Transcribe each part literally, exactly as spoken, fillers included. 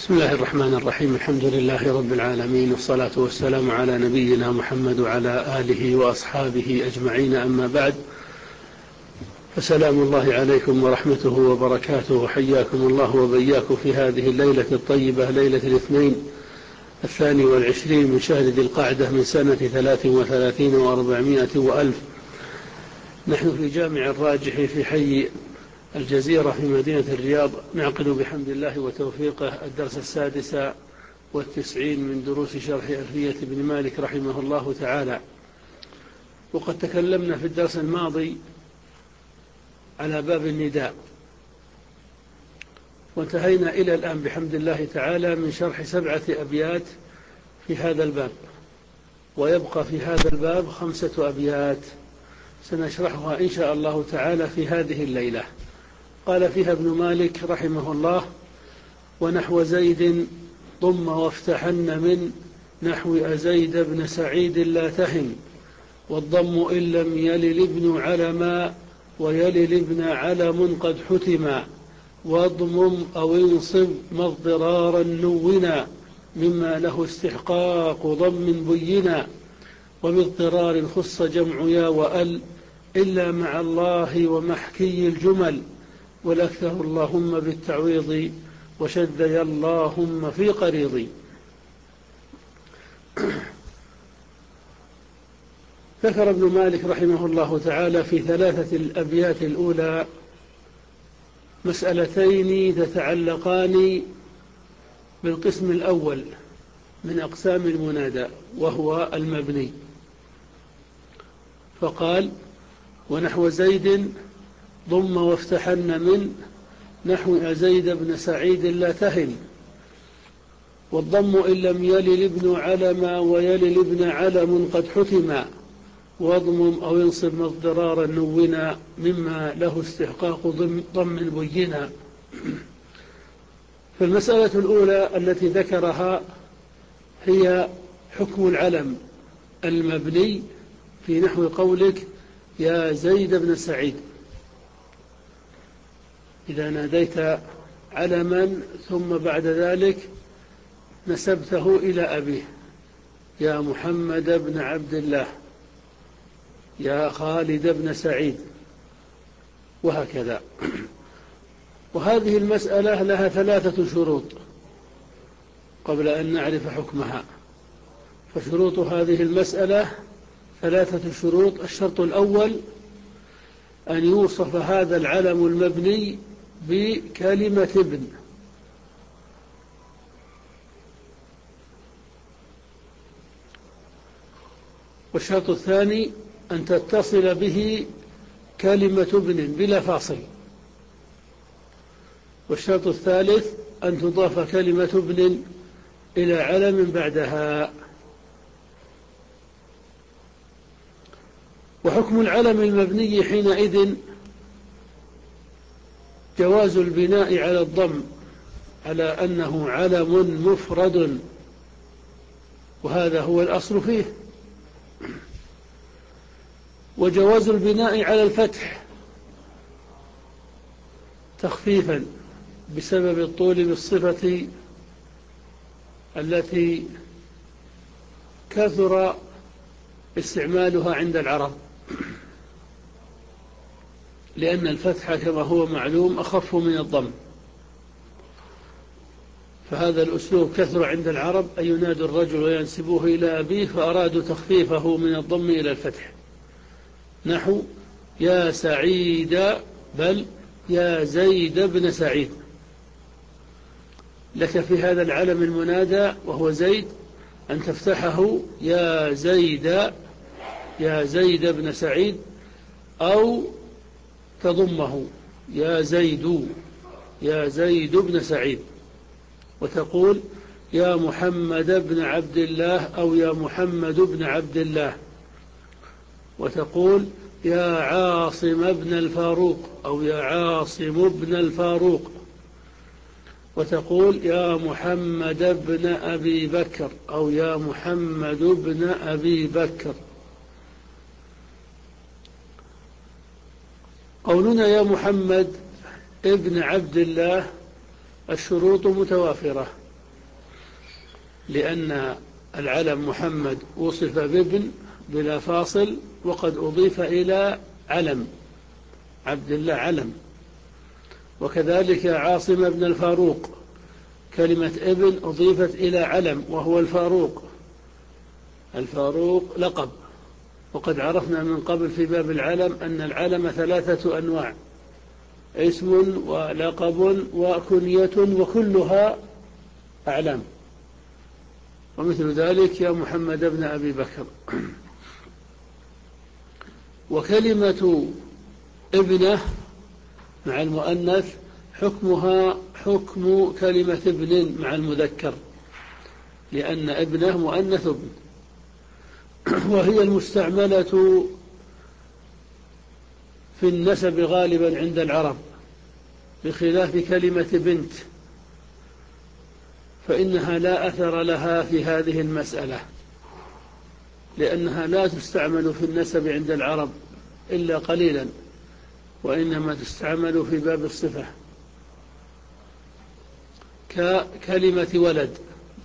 بسم الله الرحمن الرحيم. الحمد لله رب العالمين، والصلاة والسلام على نبينا محمد وعلى آله وأصحابه أجمعين، أما بعد، فسلام الله عليكم ورحمته وبركاته، وحياكم الله وبياكم في هذه الليلة الطيبة، ليلة الاثنين الثاني والعشرين من شهر ذي القعدة من سنة ثلاث وثلاثين وأربعمائة وألف. نحن في جامع الراجح في حي الجزيرة في مدينة الرياض، نعقد بحمد الله وتوفيقه الدرس السادس والتسعين من دروس شرح ألفية بن مالك رحمه الله تعالى. وقد تكلمنا في الدرس الماضي على باب النداء، وانتهينا إلى الآن بحمد الله تعالى من شرح سبعة أبيات في هذا الباب، ويبقى في هذا الباب خمسة أبيات سنشرحها إن شاء الله تعالى في هذه الليلة. قال فيها ابن مالك رحمه الله: ونحو زيد ضم وافتحن من نحو أزيد بن سعيد لا تهن، والضم إن لم يلل ابن علما ويلل ابن علم قد حتما، واضمم أو انصب مضرارا نونا مما له استحقاق ضم بينا، وباضطرار خص جمع يا وأل إلا مع الله ومحكي الجمل، والأكثر اللهم بالتعويض وشد يا اللهم في قريضي. ذكر ابن مالك رحمه الله تعالى في ثلاثة الأبيات الأولى مسألتين تتعلقان بالقسم الأول من أقسام المنادى، وهو المبني. فقال: ونحو زيد ضم وافتحن من نحو أزيد بن سعيد لا تهن، والضم إن لم يلل ابن علما ويلل ابن علم قد حتما، واضمم أو انصب مضرارا نونا مما له استحقاق ضم بينا. فالمسألة الأولى التي ذكرها هي حكم العلم المبني في نحو قولك يا زيد بن سعيد. إذا ناديت علما ثم بعد ذلك نسبته إلى أبيه: يا محمد بن عبد الله، يا خالد بن سعيد، وهكذا. وهذه المسألة لها ثلاثة شروط قبل أن نعرف حكمها. فشروط هذه المسألة ثلاثة شروط. الشرط الأول أن يوصف هذا العلم المبني بكلمة ابن، والشرط الثاني أن تتصل به كلمة ابن بلا فاصل، والشرط الثالث أن تضاف كلمة ابن إلى علم بعدها. وحكم العلم المبني حينئذ جواز البناء على الضم على أنه علم مفرد، وهذا هو الأصل فيه، وجواز البناء على الفتح تخفيفا بسبب الطول بالصفة التي كثر استعمالها عند العرب، لأن الفتح كما هو معلوم أخف من الضم. فهذا الأسلوب كثر عند العرب أن ينادوا الرجل وينسبوه إلى أبيه، فأرادوا تخفيفه من الضم إلى الفتح، نحو يا سعيد، بل يا زيد بن سعيد. لك في هذا العلم المنادى وهو زيد أن تفتحه يا زيد، يا زيد بن سعيد، أو تضمه يا زيد، يا زيد بن سعيد، وتقول يا محمد بن عبد الله، أو يا محمد بن عبد الله، وتقول يا عاصم بن الفاروق، أو يا عاصم بن الفاروق، وتقول يا محمد بن أبي بكر، أو يا محمد بن أبي بكر. قولنا يا محمد ابن عبد الله الشروط متوافرة، لأن العلم محمد وصف بابن بلا فاصل، وقد أضيف إلى علم عبد الله علم. وكذلك عاصم بن الفاروق، كلمة ابن أضيفت إلى علم وهو الفاروق. الفاروق لقب، وقد عرفنا من قبل في باب العلم أن العلم ثلاثة أنواع: اسم ولقب وكنية، وكلها أعلام. ومثل ذلك يا محمد بن أبي بكر. وكلمة ابنه مع المؤنث حكمها حكم كلمة ابن مع المذكر، لأن ابنه مؤنث ابن، وهي المستعملة في النسب غالبا عند العرب، بخلاف كلمة بنت فإنها لا أثر لها في هذه المسألة، لأنها لا تستعمل في النسب عند العرب إلا قليلا، وإنما تستعمل في باب الصفة، ككلمة ولد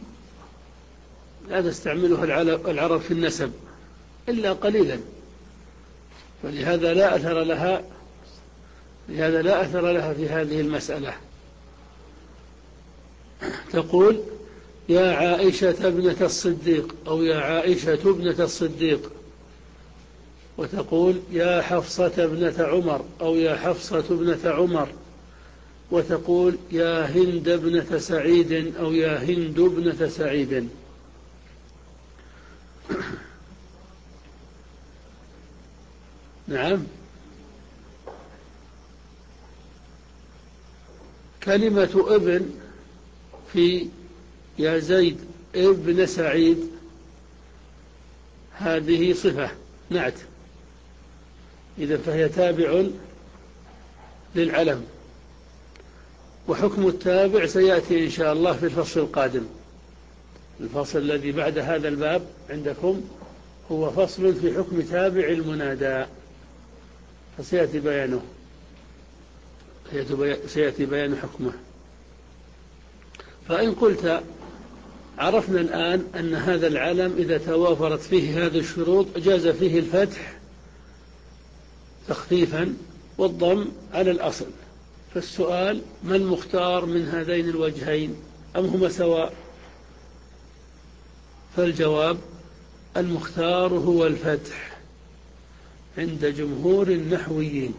لا تستعملها العرب في النسب إلا قليلا، فلهذا لا أثر لها لهذا لا أثر لها في هذه المسألة. تقول يا عائشة ابنة الصديق، أو يا عائشة ابنة الصديق، وتقول يا حفصة ابنة عمر، أو يا حفصة ابنة عمر، وتقول يا هند ابنة سعيد، أو يا هند ابنة سعيد. نعم. كلمة ابن في يا زيد ابن سعيد هذه صفة نعت، إذا فهي تابع للعلم، وحكم التابع سيأتي إن شاء الله في الفصل القادم. الفصل الذي بعد هذا الباب عندكم هو فصل في حكم تابع المنادى، فسيأتي بيانه سيأتي بيان حكمه. فإن قلت عرفنا الآن أن هذا العلم إذا توافرت فيه هذه الشروط جاز فيه الفتح تخفيفا والضم على الأصل، فالسؤال ما المختار من هذين الوجهين أم هما سواء؟ فالجواب المختار هو الفتح عند جمهور النحويين.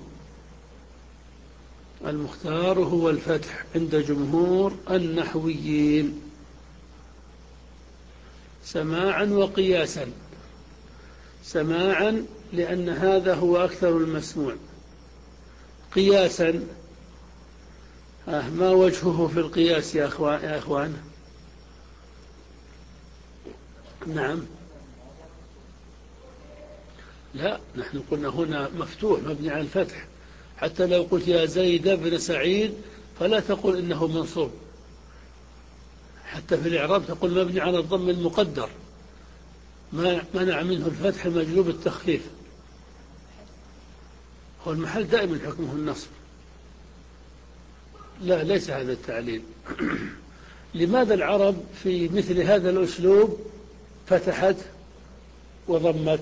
المختار هو الفتح عند جمهور النحويين سماعا وقياسا. سماعا لأن هذا هو أكثر المسموع. قياسا آه ما وجهه في القياس يا أخوان, يا أخوان؟ نعم. لا، نحن قلنا هنا مفتوح مبني على الفتح، حتى لو قلت يا زيد بن سعيد فلا تقول إنه منصوب، حتى في الإعراب تقول مبني على الضم المقدر، ما منع منه الفتح المجلوب التخفيف. هو المحل دائما حكمه النصب. لا، ليس هذا التعليل. لماذا العرب في مثل هذا الأسلوب فتحت وضمت؟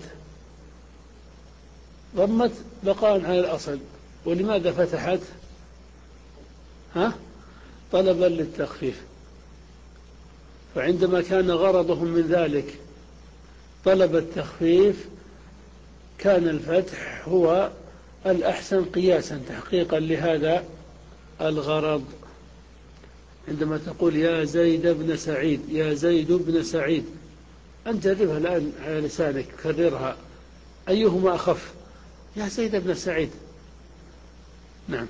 ضمت بقاء على الأصل، ولماذا فتحت؟ ها؟ طلبا للتخفيف. فعندما كان غرضهم من ذلك طلب التخفيف كان الفتح هو الأحسن قياسا تحقيقا لهذا الغرض. عندما تقول يا زيد بن سعيد، يا زيد بن سعيد، أنت جربها الآن على لسانك، كررها، أيهما أخف؟ يا زيد بن سعيد. نعم.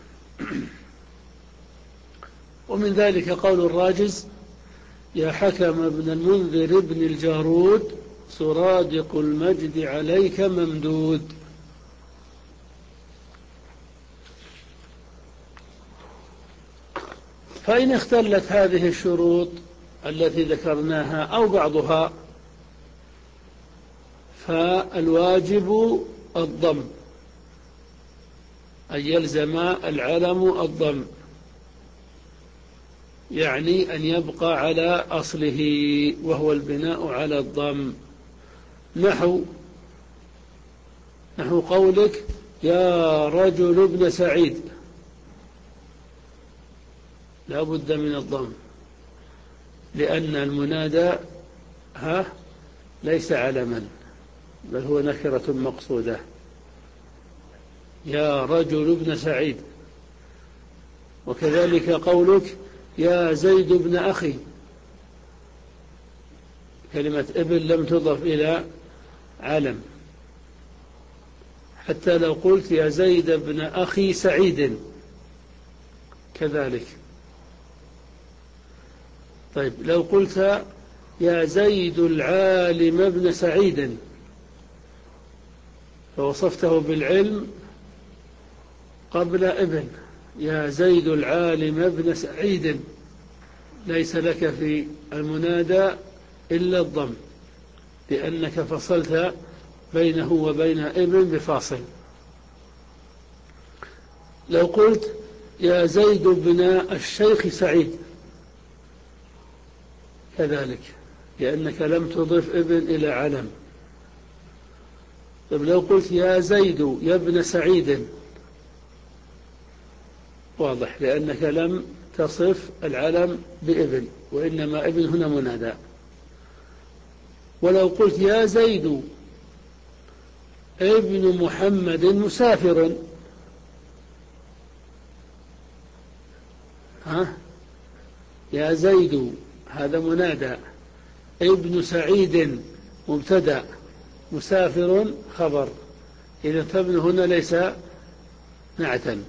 ومن ذلك قول الراجز يا حكم ابن المنذر ابن الجارود سرادق المجد عليك ممدود. فإن اختلت هذه الشروط التي ذكرناها أو بعضها فالواجب الضم، أن يلزم العلم الضم. يعني أن يبقى على أصله وهو البناء على الضم. نحو نحو قولك يا رجل ابن سعيد، لا بد من الضم، لأن المنادى ها ليس علما بل هو نكرة مقصودة. يا رجل ابن سعيد. وكذلك قولك يا زيد ابن أخي، كلمة ابن لم تضف إلى علم، حتى لو قلت يا زيد ابن أخي سعيد كذلك. طيب لو قلت يا زيد العالم ابن سعيد فوصفته بالعلم قبل ابن، يا زيد العالم ابن سعيد، ليس لك في المنادى إلا الضم، لأنك فصلت بينه وبين ابن بفاصل. لو قلت يا زيد بن الشيخ سعيد كذلك، لأنك لم تضف ابن إلى علم. طيب لو قلت يا زيد يا ابن سعيد، واضح، لأنك لم تصف العلم بابن، وإنما ابن هنا منادى. ولو قلت يا زيد ابن محمد مسافر، ها يا زيد هذا منادى، ابن سعيد مبتدأ، مسافر خبر، إذا فابن هنا ليس نعتا.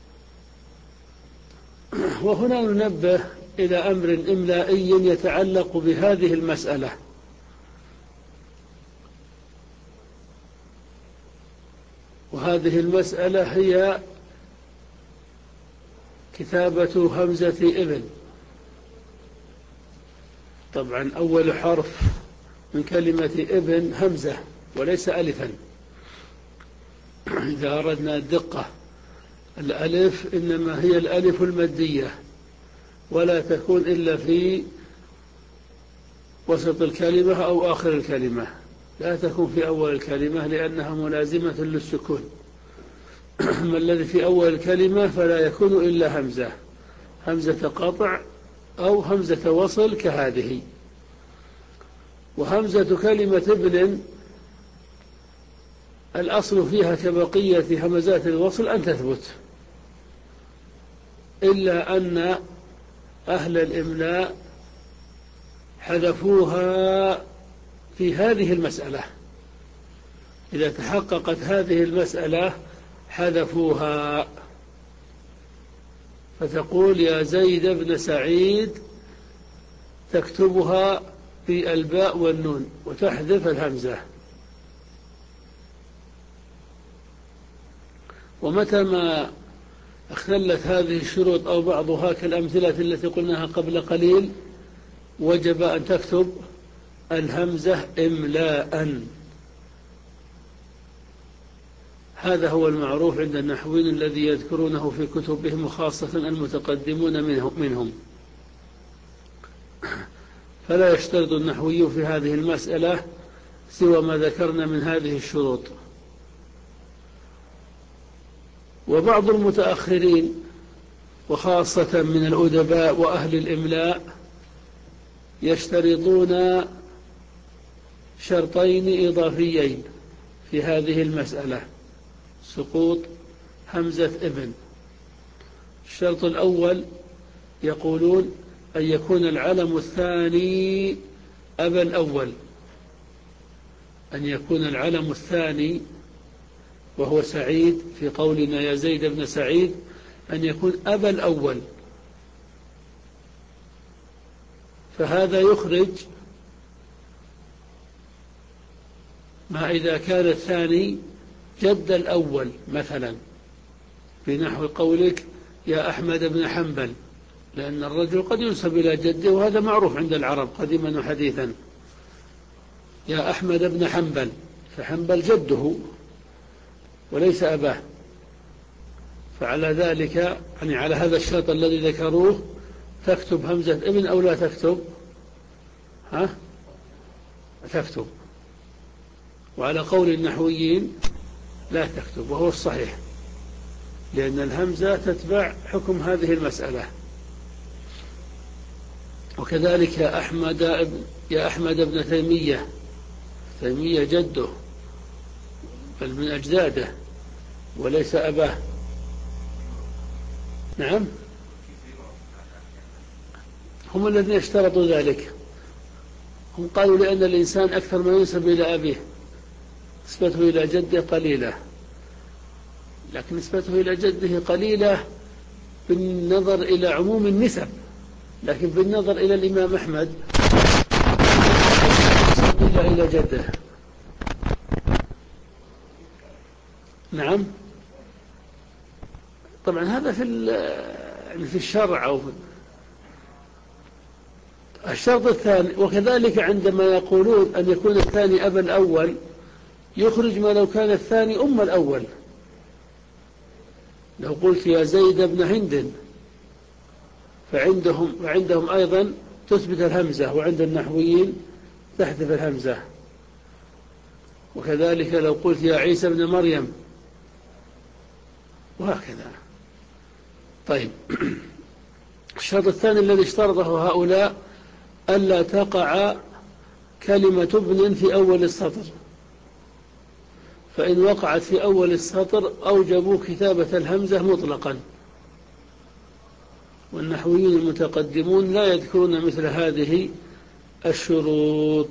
وهنا ننبه إلى أمر إملائي يتعلق بهذه المسألة. وهذه المسألة هي كتابة همزة ابن. طبعا أول حرف من كلمة ابن همزة وليس ألفا. إذا أردنا الدقة، الألف إنما هي الألف المادية، ولا تكون إلا في وسط الكلمة أو آخر الكلمة، لا تكون في أول الكلمة لأنها ملازمة للسكون. أما الذي في أول الكلمة فلا يكون إلا همزة، همزة قطع أو همزة وصل كهذه. وهمزة كلمة ابن الأصل فيها كبقية همزات الوصل أن تثبت، إلا أن أهل الإملاء حذفوها في هذه المسألة. إذا تحققت هذه المسألة حذفوها، فتقول يا زيد بن سعيد، تكتبها في الباء والنون وتحذف الهمزة. ومتى ما اختلت هذه الشروط أو بعضها كالأمثلة التي قلناها قبل قليل، وجب أن تكتب الهمزة إملاء. هذا هو المعروف عند النحويين الذي يذكرونه في كتبهم، وخاصة المتقدمون منهم. فلا يشترط النحوي في هذه المسألة سوى ما ذكرنا من هذه الشروط. وبعض المتأخرين وخاصة من الأدباء وأهل الإملاء يشترطون شرطين إضافيين في هذه المسألة سقوط همزة ابن. الشرط الأول يقولون أن يكون العلم الثاني أبا الأول، أن يكون العلم الثاني وهو سعيد في قولنا يا زيد بن سعيد، أن يكون أبا الأول، فهذا يخرج ما إذا كان الثاني جد الأول، مثلا في نحو قولك يا أحمد بن حنبل، لأن الرجل قد ينسب إلى جده، وهذا معروف عند العرب قديما وحديثا. يا أحمد بن حنبل، فحنبل جده وليس أباه. فعلى ذلك يعني على هذا الشرط الذي ذكروه تكتب همزة ابن أو لا تكتب؟ ها؟ تكتب. وعلى قول النحويين لا تكتب، وهو الصحيح، لأن الهمزة تتبع حكم هذه المسألة. وكذلك يا أحمد يا أحمد بن تيمية، تيمية جده بل من أجداده وليس أباه. نعم، هم الذين اشترطوا ذلك. هم قالوا لأن الإنسان أكثر ما ينسب إلى أبيه، نسبته إلى جده قليلة، لكن نسبته إلى جده قليلة بالنظر إلى عموم النسب، لكن بالنظر إلى الإمام أحمد نسب إلى جده. نعم، طبعا هذا في في الشرع أو في الشرط الثاني. وكذلك عندما يقولون أن يكون الثاني أبا الأول، يخرج ما لو كان الثاني أم الأول. لو قلت يا زيد بن هند، فعندهم وعندهم أيضا تثبت الهمزة، وعند النحويين تحذف الهمزة. وكذلك لو قلت يا عيسى بن مريم، وهكذا. طيب، الشرط الثاني الذي اشترطه هؤلاء ألا تقع كلمة ابن في أول السطر، فإن وقعت في أول السطر أوجبوا كتابة الهمزة مطلقا، والنحويون المتقدمون لا يذكرون مثل هذه الشروط.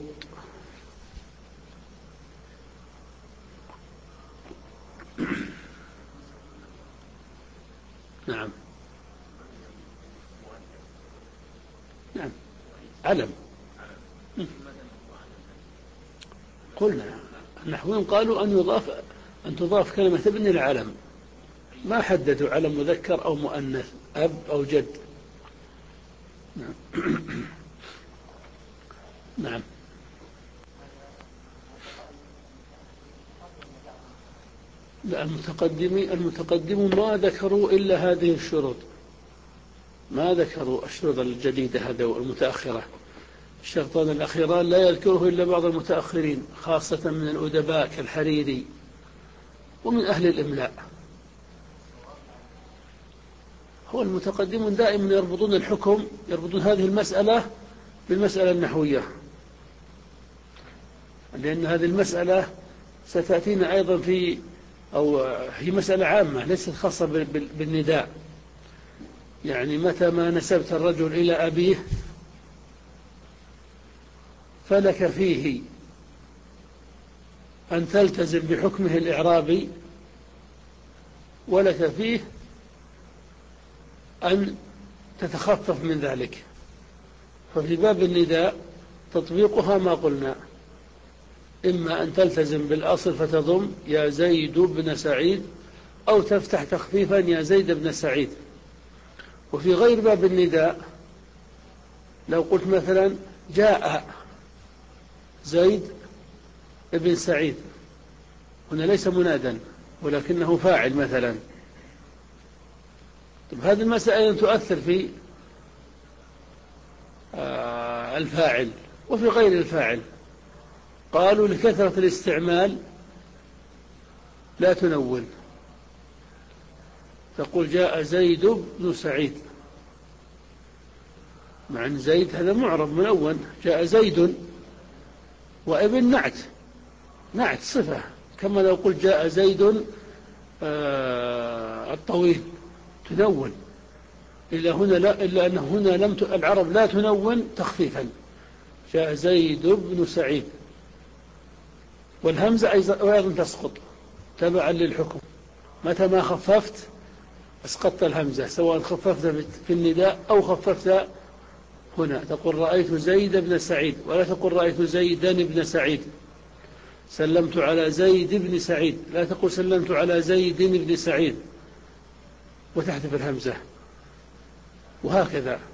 نعم نعم، علم. قلنا النحويون قالوا أن يضاف أن تضاف كلمة ابن العلم، ما حددوا علم مذكر أو مؤنث، أب أو جد. نعم. نعم. لا، المتقدمين المتقدمون ما ذكروا إلا هذه الشروط، ما ذكروا الشروط الجديدة هذا والمتأخرة. الشرطان الأخيران لا يذكره إلا بعض المتأخرين، خاصة من الأدباء كالحريري ومن أهل الإملاء. هو المتقدمون دائما يربطون الحكم، يربطون هذه المسألة بالمسألة النحوية، لأن هذه المسألة ستأتينا أيضا في أو هي مسألة عامة ليست خاصة بالنداء. يعني متى ما نسبت الرجل إلى أبيه فلك فيه أن تلتزم بحكمه الإعرابي، ولك فيه أن تتخفف من ذلك. ففي باب النداء تطبيقها ما قلنا، إما أن تلتزم بالأصل فتضم يا زيد بن سعيد، أو تفتح تخفيفا يا زيد بن سعيد. وفي غير باب النداء لو قلت مثلا جاء زيد بن سعيد، هنا ليس منادا ولكنه فاعل مثلا. طيب، هذه المسألة تؤثر في آه الفاعل وفي غير الفاعل. قالوا لكثرة الاستعمال لا تنون، تقول جاء زيد بن سعيد، مع أن زيد هذا معرب منون، جاء زيد، وابن نعت نعت صفة، كما لو قلت جاء زيد آه الطويل تنون. إلا هنا لا، إلا أن هنا لم ت... العرب لا تنون تخفيفا، جاء زيد بن سعيد. والهمزة أيضا تسقط تبعا للحكم، متى ما خففت اسقطت الهمزة، سواء خففت في النداء أو خففت هنا. تقول رأيت زيد بن سعيد، ولا تقول رأيت زيدا بن سعيد. سلمت على زيد بن سعيد، لا تقول سلمت على زيد بن سعيد وتحذف الهمزة، وهكذا.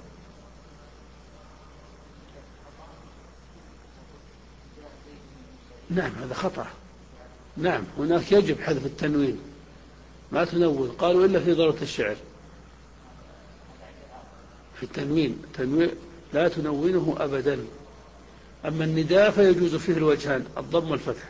نعم، هذا خطأ. نعم، هناك يجب حذف التنوين، ما تنون. قالوا إلا في ضرورة الشعر. في التنوين، تنوين لا تنونه أبدا. أما النداء فيجوز فيه الوجهان، الضم والفتح.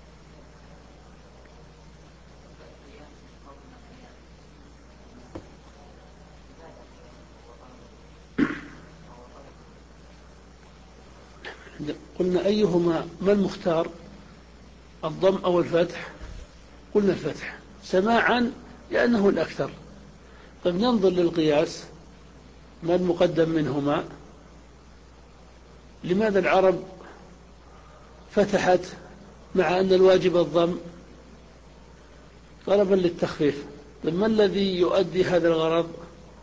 قلنا أيهما ما المختار، الضم أو الفتح؟ قلنا الفتح سماعا لأنه الأكثر. طيب ننظر للقياس، ما المقدم منهما؟ لماذا العرب فتحت مع أن الواجب الضم طلبا للتخفيف؟ طيب ما الذي يؤدي هذا الغرض؟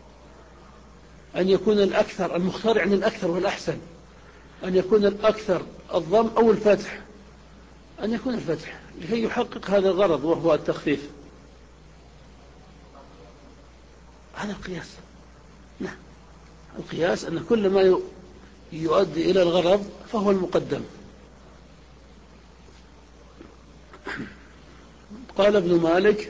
أن يكون الأكثر، المختار يعني الأكثر والأحسن، أن يكون الأكثر الضم أو الفتح، أن يكون الفتح لكي يحقق هذا الغرض وهو التخفيف. هذا القياس. نعم، القياس أن كل ما يؤدي إلى الغرض فهو المقدم. قال ابن مالك: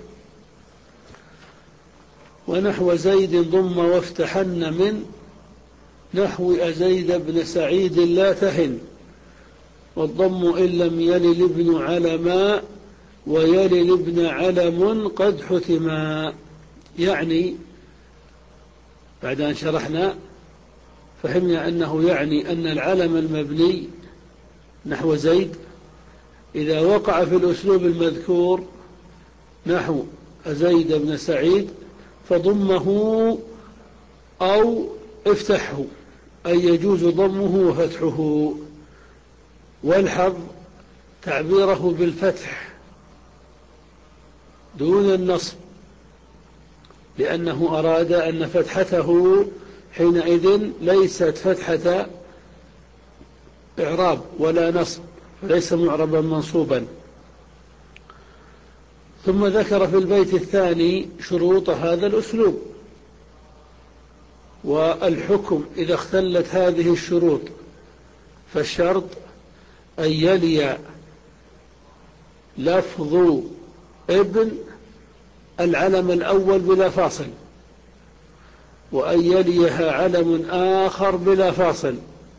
ونحو زيد ضم وافتحن من نحو أزيد بن سعيد لا تهن، والضم إن لم يلل ابن علما ويلل ابن علم قد حتما. يعني بعد أن شرحنا فهمنا أنه يعني أن العلم المبني نحو زيد إذا وقع في الأسلوب المذكور نحو أزيد بن سعيد فضمه أو افتحه، أي يجوز ضمه وفتحه. والحظ تعبيره بالفتح دون النصب، لأنه أراد أن فتحته حينئذ ليست فتحة إعراب ولا نصب، فليس معربا منصوبا. ثم ذكر في البيت الثاني شروط هذا الأسلوب والحكم إذا اختلت هذه الشروط، فالشرط أن يلي لفظ ابن العلم الأول بلا فاصل، وأن يليها علم آخر بلا فاصل،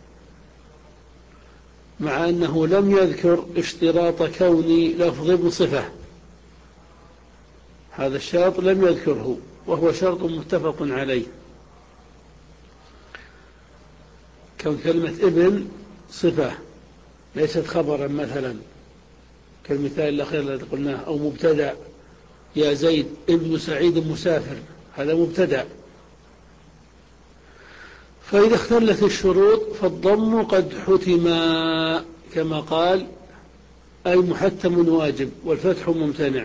مع أنه لم يذكر اشتراط كون لفظ ابن صفة. هذا الشرط لم يذكره وهو شرط متفق عليه، كون كلمة ابن صفة ليست خبرا مثلا كالمثال الأخير الذي قلناه، أو مبتدأ يا زيد ابن سعيد مسافر، هذا مبتدأ. فإذا اختلت الشروط فالضم قد حتما كما قال، أي محتم واجب، والفتح ممتنع.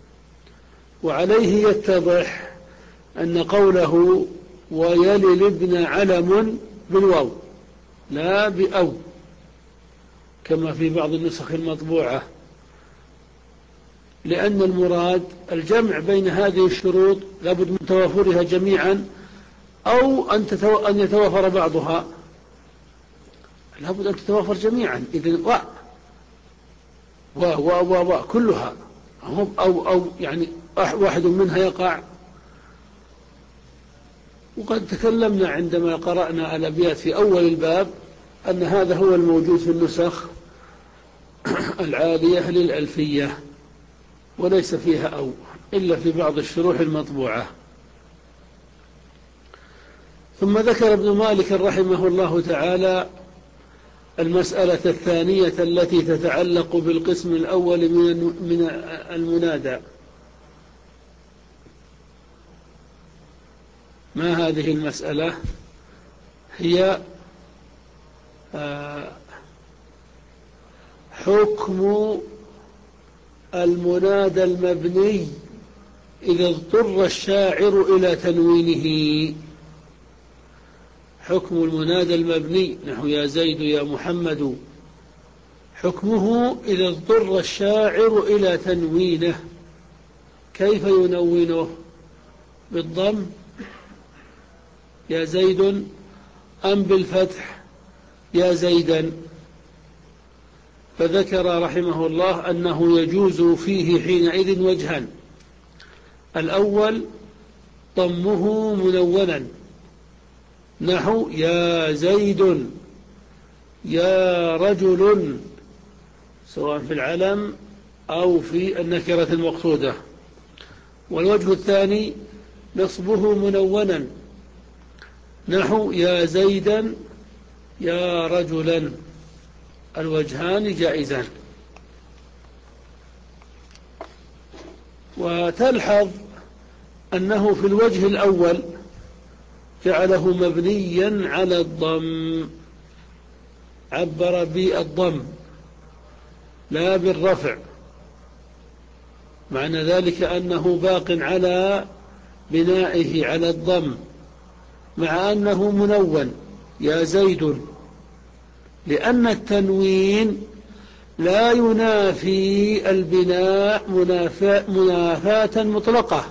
وعليه يتضح أن قوله ويلل ابن علم بالواو لا بأو كما في بعض النسخ المطبوعة، لأن المراد الجمع بين هذه الشروط لابد من توافرها جميعا، أو أن, تتو... أن يتوافر بعضها، لابد أن تتوافر جميعا. إذن و و و و, و كلها أو, أو يعني واحد منها يقع. وقد تكلمنا عندما قرأنا الأبيات في أول الباب أن هذا هو الموجود في النسخ العالية للألفية، وليس فيها أو إلا في بعض الشروح المطبوعة. ثم ذكر ابن مالك رحمه الله تعالى المسألة الثانية التي تتعلق بالقسم الأول من المنادى. ما هذه المسألة؟ هي حكم المنادى المبني إذا اضطر الشاعر إلى تنوينه. حكم المنادى المبني نحو يا زيد يا محمد، حكمه إذا اضطر الشاعر إلى تنوينه. كيف ينونه؟ بالضم يا زيد أم بالفتح يا زيدا؟ فذكر رحمه الله أنه يجوز فيه حينئذ وجهان: الأول ضمه منونا نحو يا زيد، يا رجل، سواء في العلم أو في النكرة المقصودة. والوجه الثاني نصبه منونا، نحو يا زيدا، يا رجلا، الوجهان جائزان. وتلحظ أنه في الوجه الأول جعله مبنيا على الضم، عبر بالضم لا بالرفع، معنى ذلك أنه باق على بنائه على الضم، مع أنه منون يا زيد، لأن التنوين لا ينافي البناء منافاة مطلقة.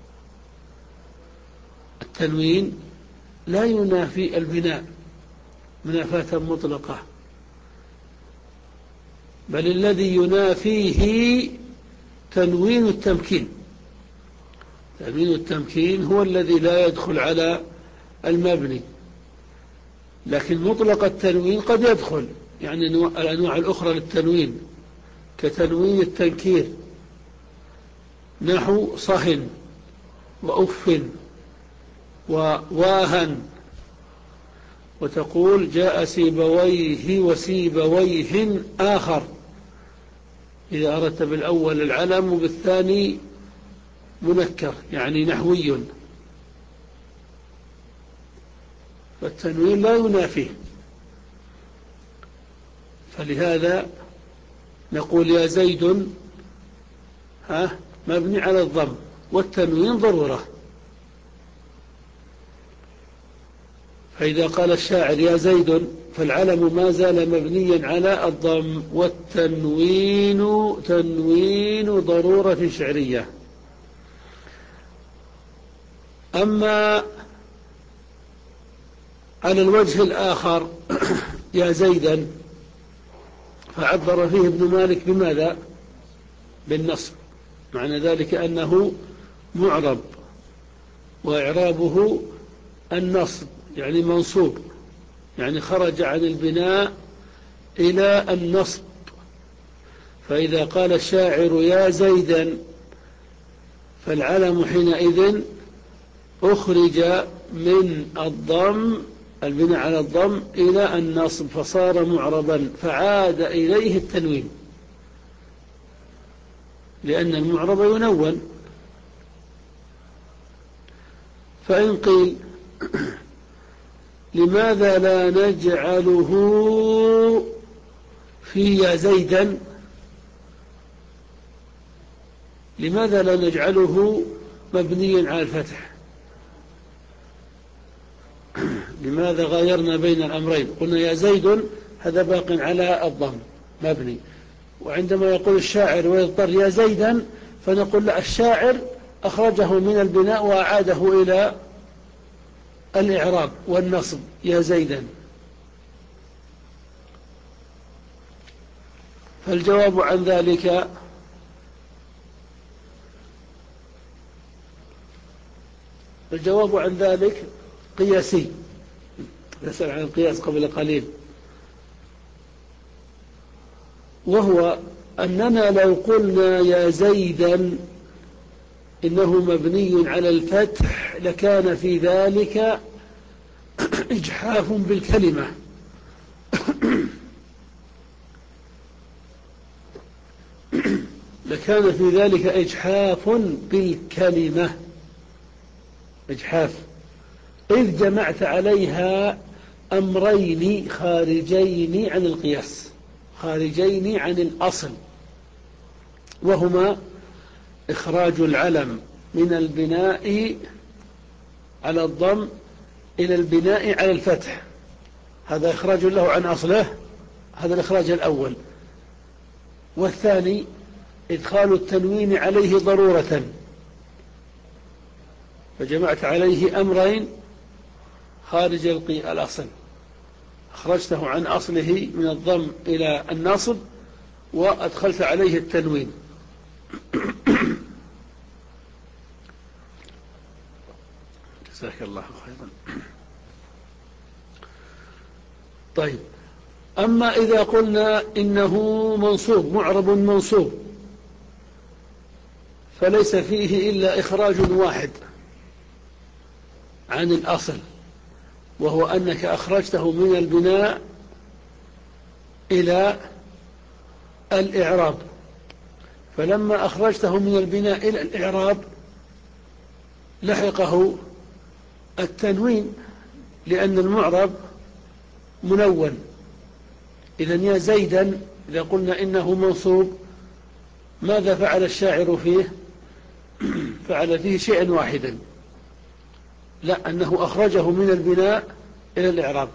التنوين لا ينافي البناء منافاة مطلقة، بل الذي ينافيه تنوين التمكين. تنوين التمكين هو الذي لا يدخل على المبني، لكن مطلق التنوين قد يدخل، يعني الأنواع الأخرى للتنوين كتنوين التنكير، نحو صهن وأف وواهن، وتقول جاء سيبويه وسيبويه آخر إذا أردت بالأول العلم وبالثاني منكر يعني نحوي، فالتنوين لا ينافيه. فلهذا نقول يا زيد ها مبني على الضم، والتنوين ضرورة. فإذا قال الشاعر يا زيد فالعلم ما زال مبنيا على الضم، والتنوين تنوين ضرورة شعرية. أما على الوجه الآخر يا زيدا فعبر فيه ابن مالك بماذا؟ بالنصب، معنى ذلك أنه معرب وإعرابه النصب، يعني منصوب، يعني خرج عن البناء إلى النصب. فإذا قال الشاعر يا زيدا فالعلم حينئذ أخرج من الضم، البناء على الضم، إلى النصب، فصار معربا، فعاد إليه التنوين، لأن المعرب ينون. فإن قيل لماذا لا نجعله في يا زيدا، لماذا لا نجعله مبنيا على الفتح؟ لماذا غايرنا بين الأمرين؟ قلنا يا زيد هذا باق على الضم مبني، وعندما يقول الشاعر ويضطر يا زيدا فنقول لا، الشاعر أخرجه من البناء وأعاده إلى الإعراب والنصب يا زيدا. فالجواب عن ذلك الجواب عن ذلك قياسي، نسأل عن القياس قبل قليل، وهو أننا لو قلنا يا زيدا إنه مبني على الفتح لكان في ذلك إجحاف بالكلمة لكان في ذلك إجحاف بالكلمة إجحاف، إذ جمعت عليها أمرين خارجين عن القياس، خارجين عن الأصل، وهما إخراج العلم من البناء على الضم إلى البناء على الفتح، هذا إخراج له عن أصله، هذا الإخراج الأول. والثاني إدخال التنوين عليه ضرورة، فجمعت عليه أمرين خارج الأصل، أخرجته عن أصله من الضم إلى النصب، وأدخلت عليه التنوين. جزاك الله خيرا. طيب، أما إذا قلنا إنه منصوب، معرب منصوب، فليس فيه إلا إخراج واحد عن الأصل، وهو أنك أخرجته من البناء إلى الإعراب. فلما أخرجته من البناء إلى الإعراب لحقه التنوين، لأن المعرب منون. إذن يا زيدا، إذا قلنا إنه منصوب، ماذا فعل الشاعر فيه؟ فعل فيه شيئا واحدا، لا، أنه أخرجه من البناء إلى الإعراب،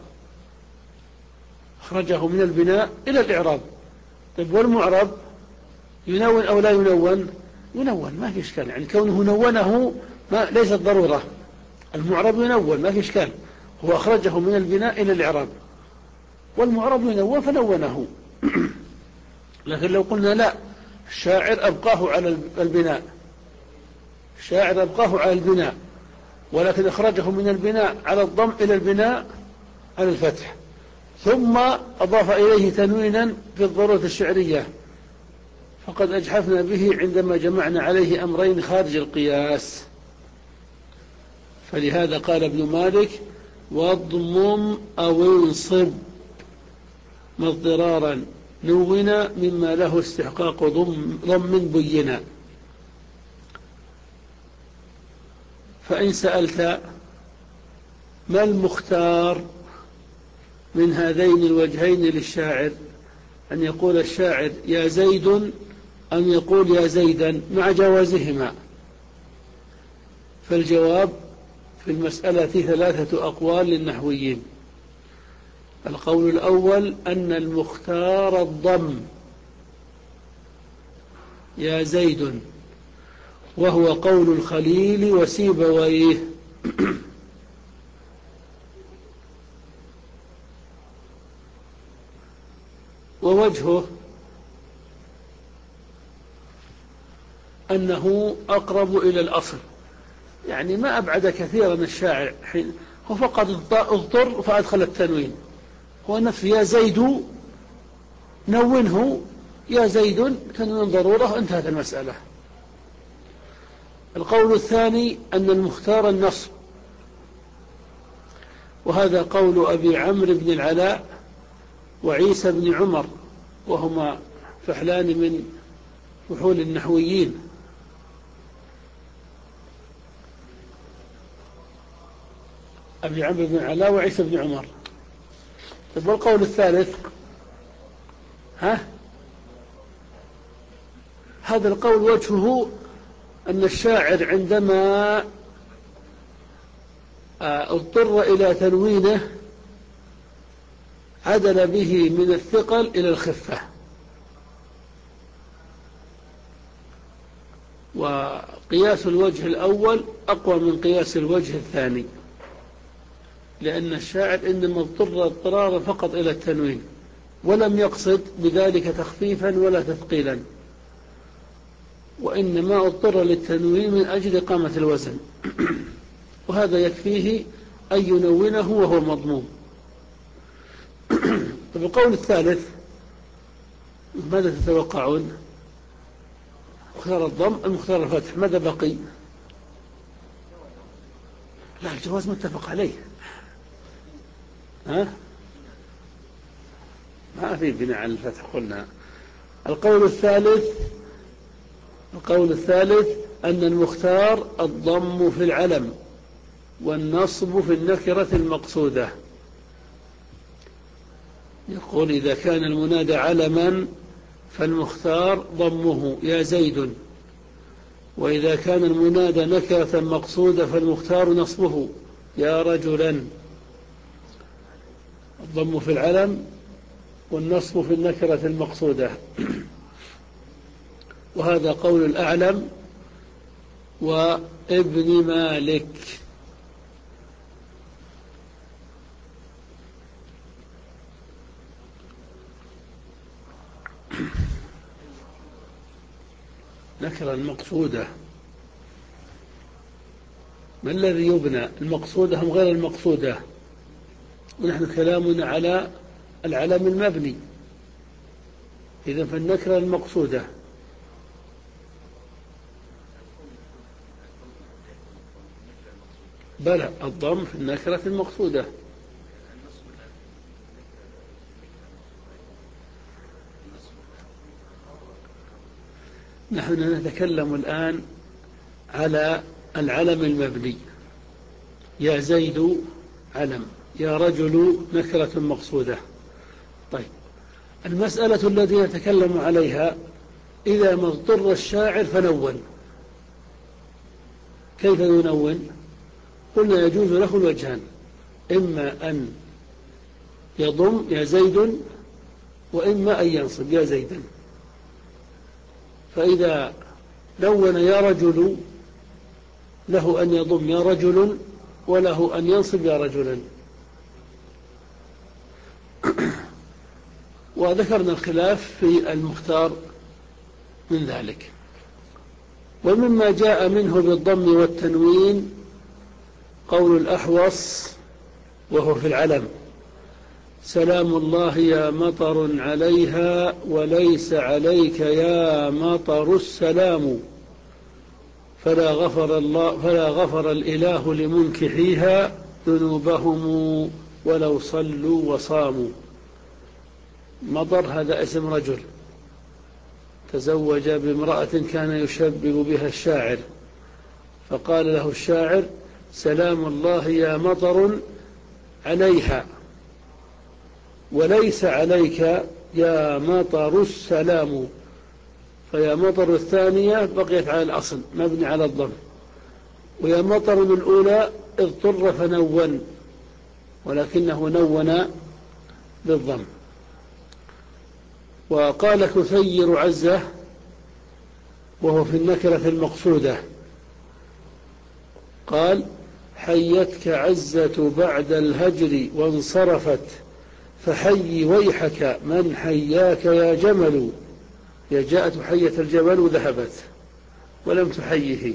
أخرجه من البناء إلى الإعراب. طيب، والمعرب ينون أو لا ينون؟ ينون، ما في إشكال، يعني كونه نونه ما ليست ضرورة. المعرب ينون، ما في إشكال، هو أخرجه من البناء إلى الإعراب، والمعرب ينون فنونه. لكن لو قلنا لا، الشاعر أبقاه على البناء، الشاعر أبقاه على البناء، ولكن أخرجه من البناء على الضم إلى البناء على الفتح، ثم أضاف إليه تنوينا في الضرورة الشعرية، فقد أجحفنا به عندما جمعنا عليه أمرين خارج القياس. فلهذا قال ابن مالك: واضمم أو انصب مضطرارا نونا مما له استحقاق ضم, ضم بينا. فإن سألت ما المختار من هذين الوجهين للشاعر، أن يقول الشاعر يا زيد أم يقول يا زيدا، مع جوازهما، فالجواب في المسألة ثلاثة أقوال للنحويين. القول الأول أن المختار الضم يا زيد، وهو قول الخليل وسيبويه. ووجهه أنه أقرب إلى الأصل، يعني ما أبعد كثيرا الشاعر، هو فقط اضطر فأدخل التنوين، هو نفس يا زيد نونه، يا زيد تنوين ضرورة، انتهت المسألة. القول الثاني أن المختار النصب، وهذا قول أبي عمرو بن العلاء وعيسى بن عمر، وهما فحلان من فحول النحويين. أبي عمرو بن العلاء وعيسى بن عمر. طيب، والقول الثالث؟ ها هذا القول وجهه أن الشاعر عندما اضطر إلى تنوينه عدل به من الثقل إلى الخفة، وقياس الوجه الأول أقوى من قياس الوجه الثاني، لأن الشاعر إنما اضطر اضطرارا فقط إلى التنوين، ولم يقصد بذلك تخفيفا ولا تثقيلا، وإنما اضطر للتنوين من أجل إقامة الوزن، وهذا يكفيه أن ينونه وهو مضموم. فالقول الثالث ماذا تتوقعون؟ مختار الضم، المختار الفتح، ماذا بقي؟ لا، الجواز متفق عليه، ها؟ ما في بناء على الفتح قلنا. القول الثالث القول الثالث أن المختار الضم في العلم والنصب في النكرة المقصودة. يقول إذا كان المنادى علما فالمختار ضمه يا زيد، وإذا كان المنادى نكرة مقصودة فالمختار نصبه يا رجلا. الضم في العلم والنصب في النكرة المقصودة. وهذا قول الأعلم وابن مالك. نكرة المقصودة، ما الذي يبنى؟ المقصودة هم غير المقصودة، ونحن كلامنا على العلم المبني. إذن فالنكرة المقصودة. بلى الضم في النكرة المقصودة. نحن نتكلم الآن على العلم المبني. يا زيد علم، يا رجل نكرة مقصودة. طيب، المسألة التي نتكلم عليها إذا ما اضطر الشاعر فنون، كيف ينون؟ قلنا يجوز له الوجهان، إما أن يضم يا زيد، وإما أن ينصب يا زيدا. فإذا نون يا رجل له أن يضم يا رجل، وله أن ينصب يا رجلا. وذكرنا الخلاف في المختار من ذلك. ومما جاء منه بالضم والتنوين قول الأحوص وهو في العلم: سلام الله يا مطر عليها وليس عليك يا مطر السلام، فلا غفر الله فلا غفر الإله لمنكحيها ذنوبهم ولو صلوا وصاموا. مطر هذا اسم رجل تزوج بامرأة كان يشبب بها الشاعر، فقال له الشاعر: سلام الله يا مطر عليها وليس عليك يا مطر السلام. فيا مطر الثانية بقيت على الأصل مبني على الضم، ويا مطر الأولى اضطر فنون، ولكنه نون بالضم. وقال كثير عزة وهو في النكرة المقصودة، قال: حيتك عزة بعد الهجر وانصرفت، فحي ويحك من حياك يا جمل. يا جاءت حية الجمل ذهبت ولم تحيه،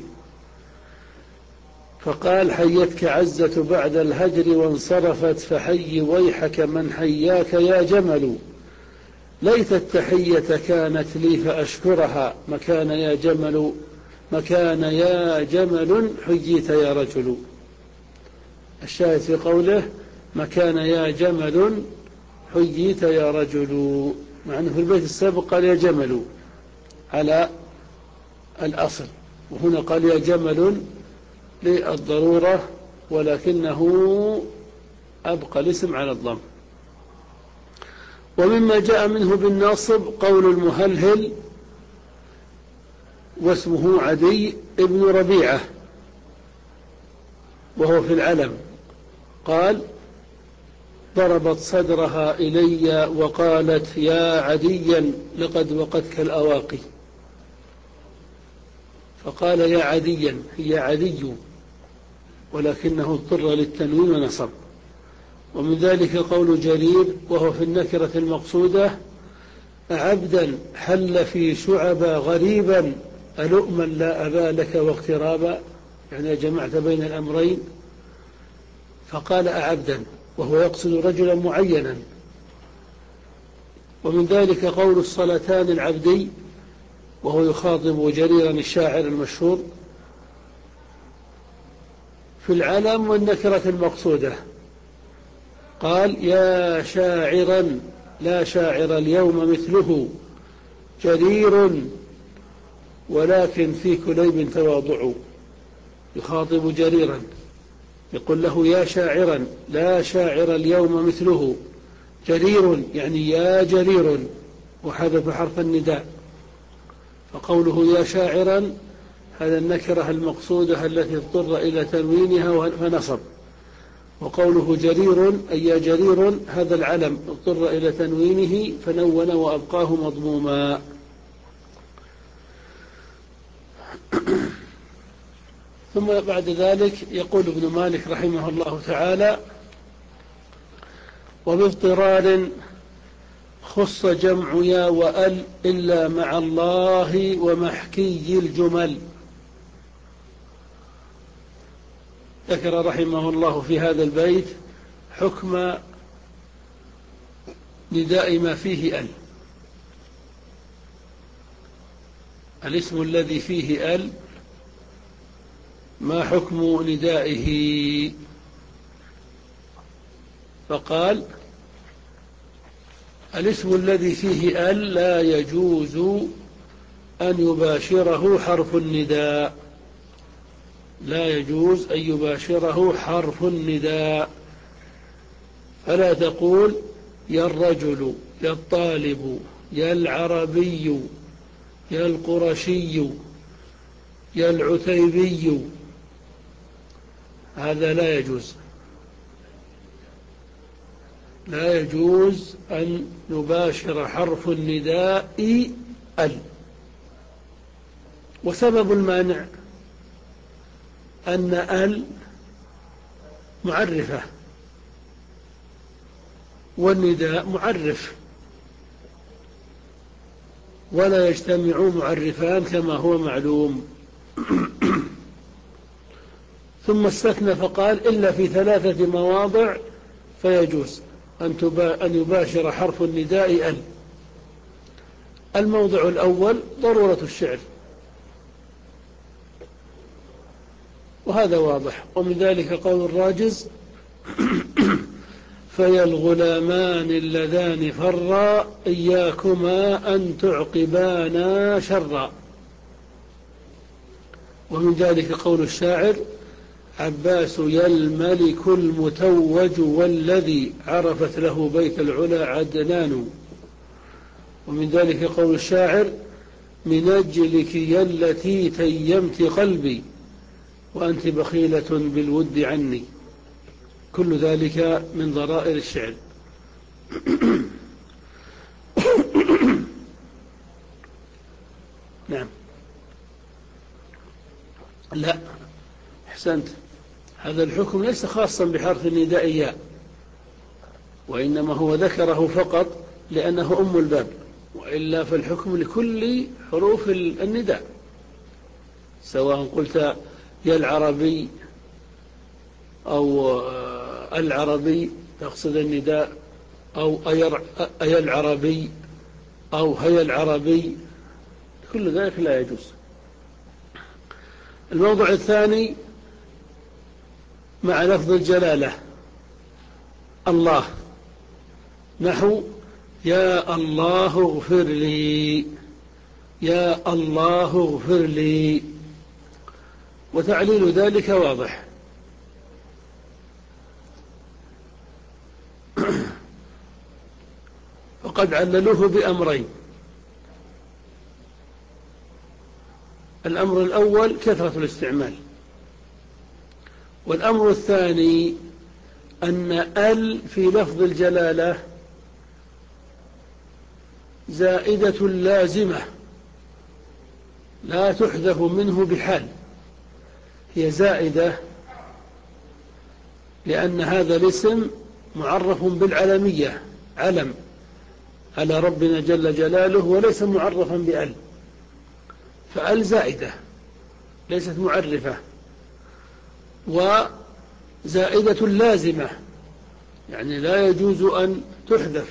فقال: حيتك عزة بعد الهجر وانصرفت، فحي ويحك من حياك يا جمل. ليت التحية كانت لي فأشكرها، مكان يا جمل مكان يا جمل حييت يا رجل. الشاهد في قوله: مكان يا جمل حييت يا رجل، مع أنه في البيت السابق قال يا جمل على الأصل، وهنا قال يا جمل للضرورة، ولكنه أبقى الاسم على الضم. ومما جاء منه بالناصب قول المهلهل واسمه عدي ابن ربيعة وهو في العلم، قال: ضربت صدرها إلي وقالت يا عديا لقد وقتك الأواقي. فقال يا عديا، هي عدي، ولكنه اضطر للتنوين ونصب. ومن ذلك قول جرير وهو في النكرة المقصودة: عبدا حل في شعب غريبا ألؤما لا أبا لك واغترابا، يعني جمعت بين الأمرين. فقال أعبدا وهو يقصد رجلا معينا. ومن ذلك قول الصلتان العبدي وهو يخاطب جريرا الشاعر المشهور في العلم والنكرة المقصودة، قال: يا شاعرا لا شاعر اليوم مثله جرير ولكن في كليب تواضع. يخاطب جريرا يقول له: يا شاعرا لا شاعر اليوم مثله، جرير يعني يا جرير، وحذف حرف النداء. فقوله يا شاعرا هذا النكرة المقصودة التي اضطر إلى تنوينها فنصب، وقوله جرير أي يا جرير هذا العلم اضطر إلى تنوينه فنون وأبقاه مضموما. ثم بعد ذلك يقول ابن مالك رحمه الله تعالى: وباضطرار خص جمع يا وأل إلا مع الله ومحكي الجمل. ذكر رحمه الله في هذا البيت حكم نداء ما فيه ال. الاسم الذي فيه ال ما حكم ندائه؟ فقال الاسم الذي فيه ال لا يجوز أن يباشره حرف النداء، لا يجوز أن يباشره حرف النداء. فلا تقول يا الرجل، يا الطالب، يا العربي، يا القرشي، يا العتيبي، هذا لا يجوز. لا يجوز أن نباشر حرف النداء ال. وسبب المانع أن ال معرفة والنداء معرف، ولا يجتمع معرفان كما هو معلوم. ثم استثنى فقال إلا في ثلاثة مواضع فيجوز أن يباشر حرف النداء ال. الموضع الأول ضرورة الشعر، وهذا واضح، ومن ذلك قول الراجز فيا الغلامان اللذان فرا إياكما أن تعقبانا شرا. ومن ذلك قول الشاعر عباس يا الملك المتوج والذي عرفت له بيت العلا عدنان. ومن ذلك قول الشاعر من أجلك يا التي تيمت قلبي وأنت بخيلة بالود عني. كل ذلك من ضرائر الشعر. نعم. لا، أحسنت، هذا الحكم ليس خاصا بحرف النداء ياء، وإنما هو ذكره فقط لأنه أم الباب، وإلا فالحكم لكل حروف النداء، سواء قلت يا العربي أو العربي تقصد النداء، أو أي العربي أو هي العربي، كل ذلك لا يجوز. الموضع الثاني مع لفظ الجلالة الله، نحو يا الله اغفر لي، يا الله اغفر لي، وتعليل ذلك واضح. وقد عللوه بأمرين: الأمر الأول كثرة الاستعمال، والأمر الثاني أن ال في لفظ الجلالة زائدة لازمة لا تحذف منه بحال، هي زائدة لأن هذا الاسم معرف بالعلمية، علم على ربنا جل جلاله، وليس معرفا بأل، فأل زائدة ليست معرفة، وزائدة لازمة يعني لا يجوز أن تحذف،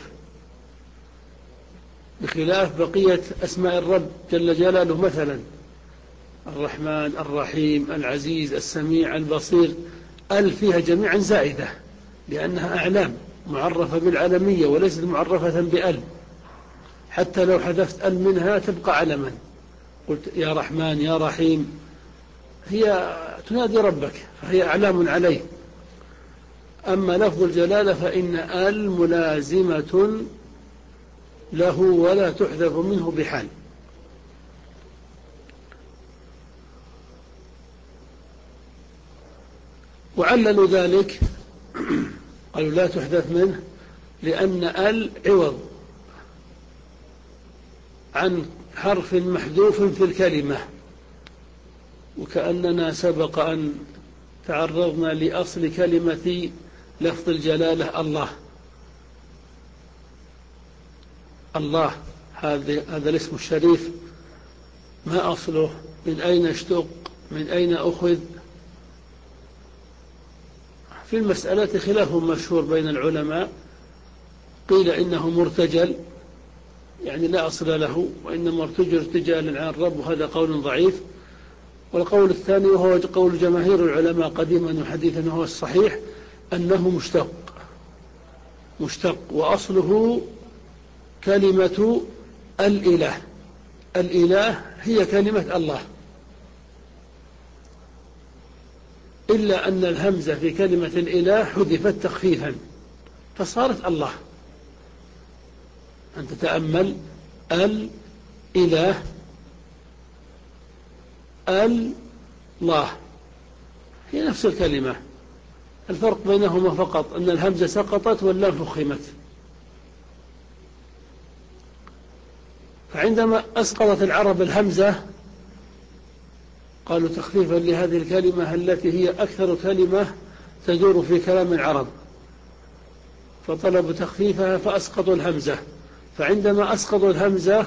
بخلاف بقية أسماء الرب جل جلاله، مثلا الرحمن، الرحيم، العزيز، السميع، البصير، أل فيها جميعا زائدة لأنها أعلام معرفة بالعلمية وليست معرفة بأل، حتى لو حذفت أل منها تبقى علما، قلت يا رحمن يا رحيم، هي تنادي ربك فهي أعلام عليه. أما لفظ الجلالة فإن أل ملازمة له ولا تحذف منه بحال. وعللوا ذلك قالوا لا تحذف منه لأن ال عوض عن حرف محذوف في الكلمة، وكأننا سبق أن تعرضنا لأصل كلمة لفظ الجلالة الله. الله هذا هذا الاسم الشريف ما أصله؟ من أين اشتق؟ من أين أخذ؟ في المسألة خلاف مشهور بين العلماء، قيل إنه مرتجل يعني لا أصل له، وإنما ارتجل ارتجالا عن الرب، وهذا قول ضعيف. والقول الثاني وهو قول جماهير العلماء قديما وحديثا وهو الصحيح أنه مشتق مشتق وأصله كلمة الإله. الإله هي كلمة الله، إلا أن الهمزة في كلمة الإله حذفت تخفيفا فصارت الله. أن تتأمل الإله الله هي نفس الكلمة، الفرق بينهما فقط أن الهمزة سقطت واللام فخمت. فعندما أسقطت العرب الهمزة قالوا تخفيفا لهذه الكلمة التي هي أكثر كلمة تدور في كلام العرب، فطلبوا تخفيفها فأسقطوا الهمزة. فعندما أسقطوا الهمزة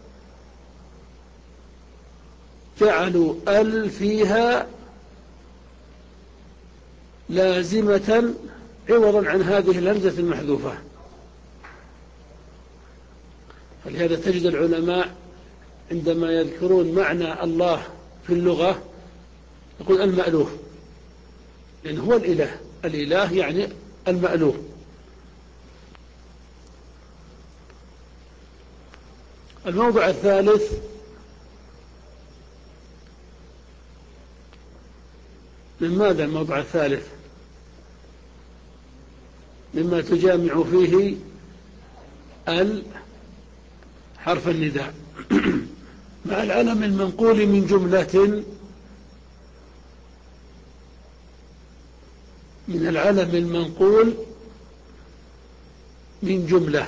جعلوا ال فيها لازمة عوضا عن هذه الهمزة المحذوفة. فلهذا تجد العلماء عندما يذكرون معنى الله في اللغة يقول المألوه، لأنه هو الإله. الإله يعني المألوه. الموضع الثالث من ماذا؟ الموضع الثالث مما تجامع فيه ال حرف النداء مع العلم المنقول من جملة من العلم المنقول من جملة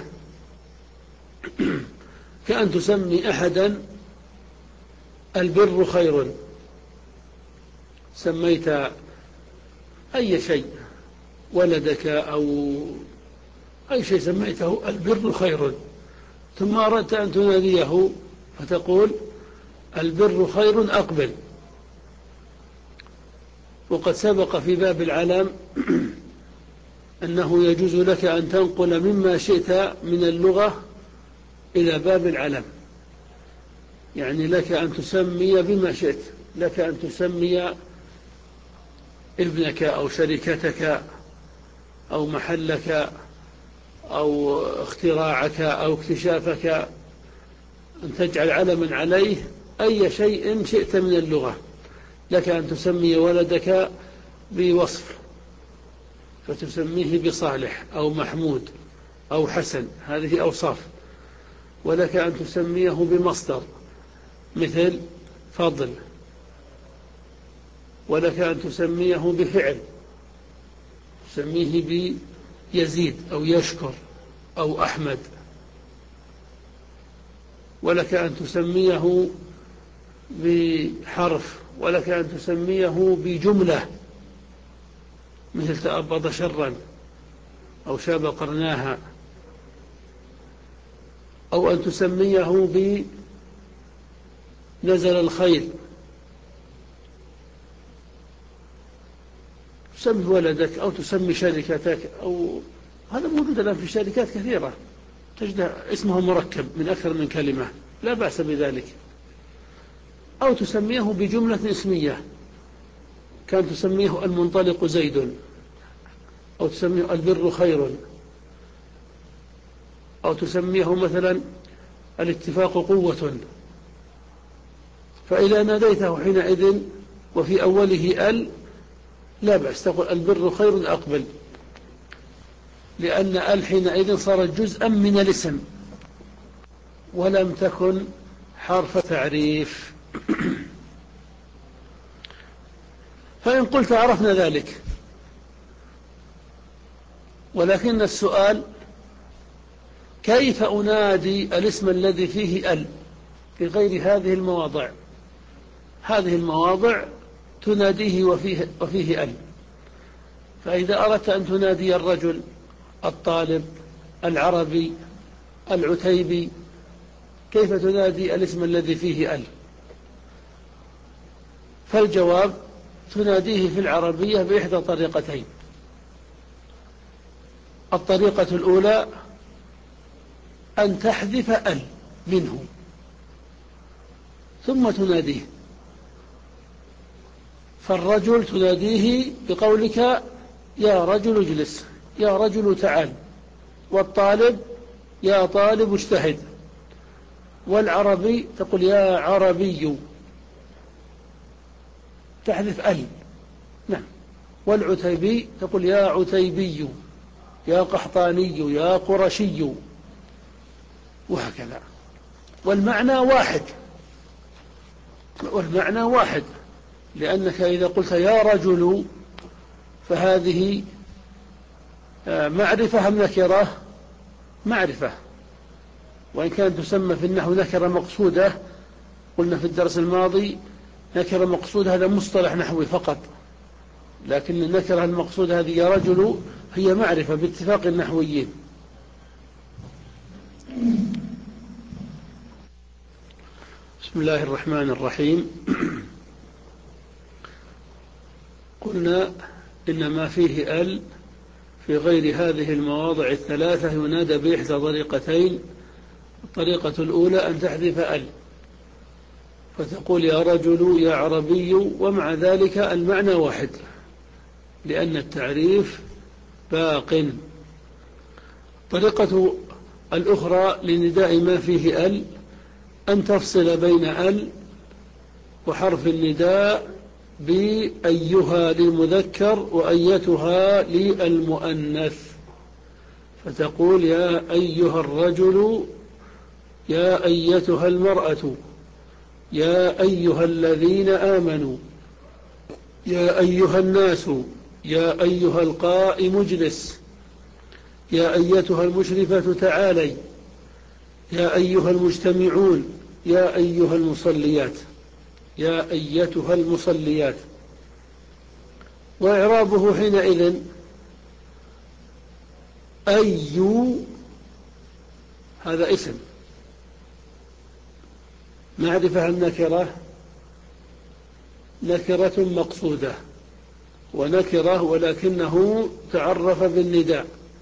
كأن تسمي أحدا البر خير، سميت أي شيء ولدك أو أي شيء سميته البر خير، ثم أردت أن تناديه فتقول البر خير أقبل. وقد سبق في باب العلم أنه يجوز لك أن تنقل مما شئت من اللغة إلى باب العلم، يعني لك أن تسمي بما شئت، لك أن تسمي ابنك أو شركتك أو محلك أو اختراعك أو اكتشافك، أن تجعل علما عليه أي شيء شئت من اللغة. لك أن تسمي ولدك بوصف فتسميه بصالح أو محمود أو حسن، هذه أوصاف. ولك أن تسميه بمصدر مثل فضل، ولك أن تسميه بفعل تسميه بيزيد أو يشكر أو أحمد، ولك أن تسميه بحرف، ولك أن تسميه بجملة مثل تأبض شرا أو شاب قرناها، أو أن تسميه بنزل الخيل، تسمي ولدك أو تسمي شركتك، أو هذا موجود الآن في شركات كثيرة تجد اسمه مركب من أكثر من كلمة، لا بأس بذلك. أو تسميه بجملة اسمية، كان تسميه المنطلق زيد، أو تسميه البر خير، أو تسميه مثلا الاتفاق قوة. فإذا ناديته حينئذ وفي أوله ال لا بأس تقول البر خير أقبل، لأن ال حينئذ صارت جزءا من الاسم ولم تكن حرف تعريف. فإن قلت عرفنا ذلك، ولكن السؤال كيف أنادي الاسم الذي فيه ال في غير هذه المواضع؟ هذه المواضع تناديه وفيه, وفيه ال. فإذا أردت أن تنادي الرجل الطالب العربي العتيبي كيف تنادي الاسم الذي فيه ال؟ فالجواب تناديه في العربية بإحدى طريقتين. الطريقة الأولى أن تحذف ال منه ثم تناديه. فالرجل تناديه بقولك يا رجل اجلس، يا رجل تعال. والطالب يا طالب اجتهد. والعربي تقول يا عربي، تحذف ال. نعم. والعتيبي تقول يا عتيبي، يا قحطاني، يا قرشي، وهكذا. والمعنى واحد، والمعنى واحد، لأنك إذا قلت يا رجل فهذه معرفة أم نكرة؟ معرفة، وإن كانت تسمى في النحو نكرة مقصودة. قلنا في الدرس الماضي نكرة مقصودة هذا مصطلح نحوي فقط، لكن النكرة المقصودة هذه يا رجل هي معرفة باتفاق النحويين. بسم الله الرحمن الرحيم. قلنا إن ما فيه ال في غير هذه المواضع الثلاثة ينادى بإحدى طريقتين. الطريقة الأولى أن تحذف ال فتقول يا رجل، يا عربي، ومع ذلك المعنى واحد لأن التعريف باق. الطريقة الأخرى لنداء ما فيه ال أن تفصل بين ال وحرف النداء بأيها للمذكر وأيتها للمؤنث، فتقول يا أيها الرجل، يا أيتها المرأة، يا أيها الذين آمنوا، يا أيها الناس، يا أيها القائم اجلس، يا أيتها المشرفة تعالي، يا أيها المجتمعون، يا أيها المصليات، يا أيتها المصليات. وإعرابه حينئذ أي، هذا اسم معرفة النكرة، نكرة مقصودة ونكرة ولكنه تعرف بالنداء،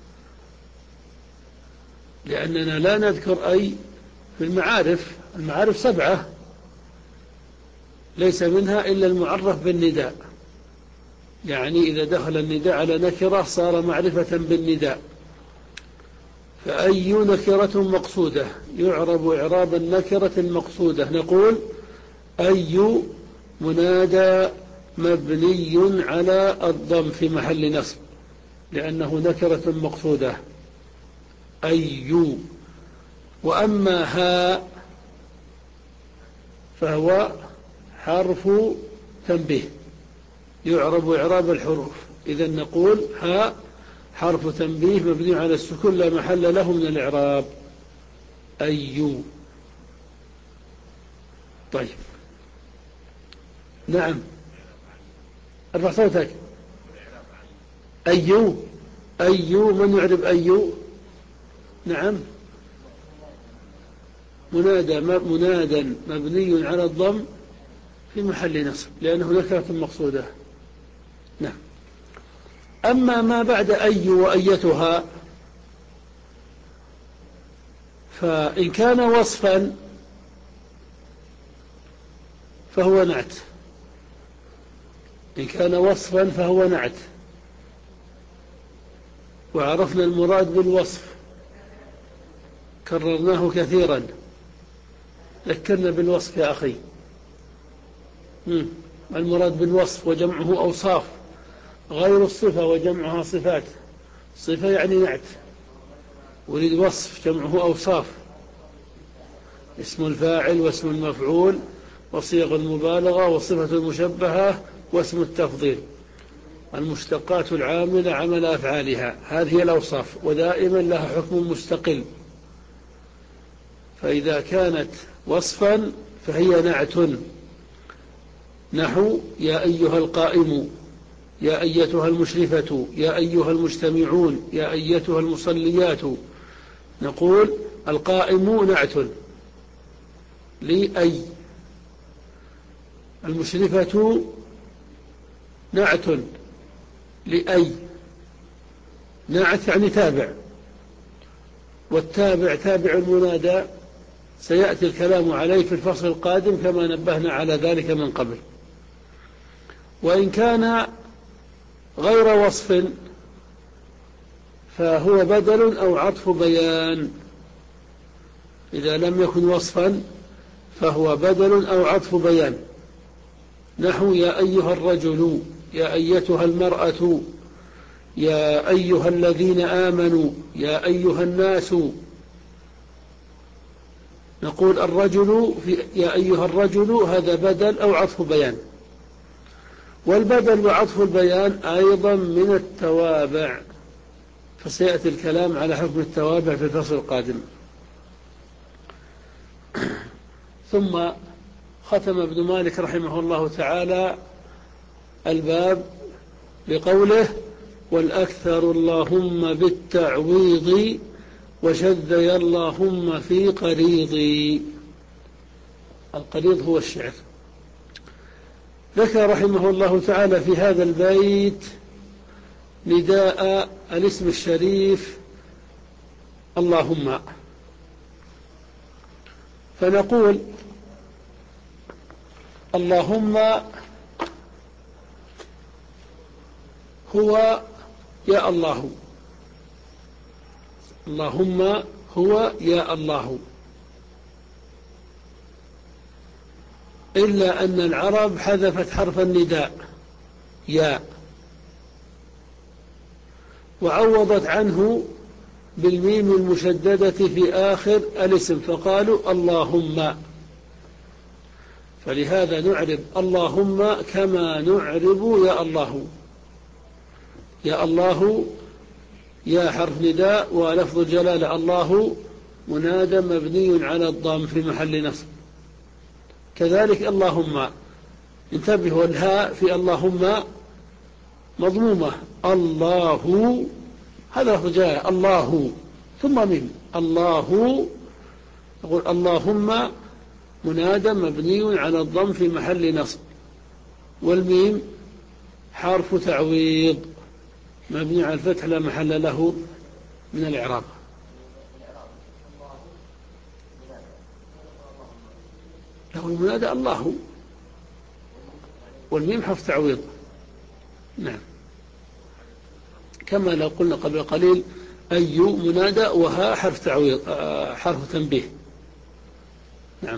لأننا لا نذكر أي في المعارف. المعارف سبعة ليس منها إلا المعرف بالنداء، يعني إذا دخل النداء على نكرة صار معرفة بالنداء. فأي نكرة مقصودة يعرب إعراب النكرة المقصودة. نقول أي منادى مبني على الضم في محل نصب لأنه نكرة مقصودة أي. وأما ها فهو حرف تنبيه يعرب إعراب الحروف. إذا نقول ها حرف تنبيه مبني على السكون لا محل له من الإعراب أي. طيب نعم، ارفع صوتك. أي، أي من يعرب أي؟ نعم، منادى منادى مبني على الضم في محل نصب لأنه نكرة مقصودة. نعم. أما ما بعد أي وأيتها فإن كان وصفا فهو نعت، إن كان وصفا فهو نعت. وعرفنا المراد بالوصف، كررناه كثيرا. ذكرنا بالوصف يا أخي. مم. المراد بالوصف وجمعه أوصاف، غير الصفة وجمعها صفات. صفة يعني نعت، ولد وصف جمعه أوصاف، اسم الفاعل واسم المفعول وصيغ المبالغة وصفة المشبهة واسم التفضيل، المشتقات العاملة عمل أفعالها. هذه الأوصاف ودائما لها حكم مستقل. فإذا كانت وصفا فهي نعت، نحو يا أيها القائم، يا أيتها المشرفة، يا أيها المجتمعون، يا أيتها المصليات. نقول القائم نعت لأي، المشرفة نعت لأي، نعت يعني تابع. والتابع تابع المنادى سيأتي الكلام عليه في الفصل القادم كما نبهنا على ذلك من قبل. وإن كان غير وصف فهو بدل أو عطف بيان. إذا لم يكن وصفا فهو بدل أو عطف بيان، نحو يا أيها الرجل، يا أيتها المرأة، يا أيها الذين آمنوا، يا أيها الناس. نقول الرجل في يا أيها الرجل هذا بدل أو عطف بيان. والبدل وعطف البيان أيضا من التوابع، فسيأتي الكلام على حكم التوابع في الفصل القادم. ثم ختم ابن مالك رحمه الله تعالى الباب بقوله: والأكثر اللهم بالتعويض وشذي اللهم في قريضي. القريض هو الشعر. ذكر رحمه الله تعالى في هذا البيت نداء الاسم الشريف اللهم، فنقول اللهم هو يا الله، اللهم هو يا الله، إلا أن العرب حذفت حرف النداء يا وعوضت عنه بالميم المشددة في آخر الاسم فقالوا اللهم. فلهذا نعرب اللهم كما نعرب يا الله. يا الله يا حرف نداء ولفظ الجلالة الله منادى مبني على الضم في محل نصب. كذلك اللهم، انتبهوا الهاء في اللهم مضمومة، الله هذا لفظ جلالة الله ثم ميم الله. نقول اللهم منادى مبني على الضم في محل نصب، والميم حرف تعويض مبني على الفتح لا محل له من الإعراب. له المنادى الله والميم حرف تعويض. نعم، كما لو قلنا قبل قليل أي منادى وها حرف تعويض حرف تنبيه. نعم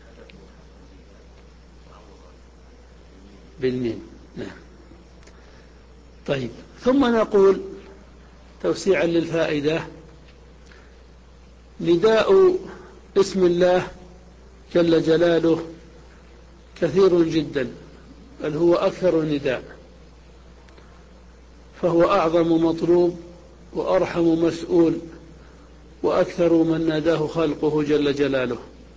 بالميم. نعم. طيب، ثم نقول توسيعا للفائدة: نداء اسم الله جل جلاله كثير جدا، بل هو أكثر نداء، فهو أعظم مطلوب وأرحم مسؤول وأكثر من ناداه خلقه جل جلاله.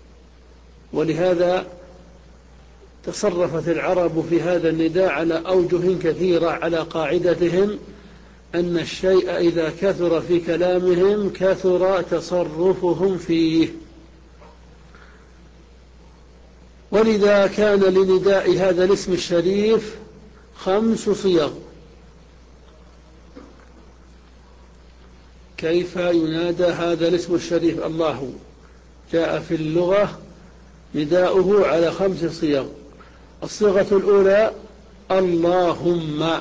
ولهذا تصرفت العرب في هذا النداء على أوجه كثيرة، على قاعدتهم أن الشيء إذا كثر في كلامهم كثر تصرفهم فيه. ولذا كان لنداء هذا الاسم الشريف خمس صيغ. كيف ينادى هذا الاسم الشريف الله؟ جاء في اللغة نداؤه على خمس صيغ. الصيغة الأولى اللهم،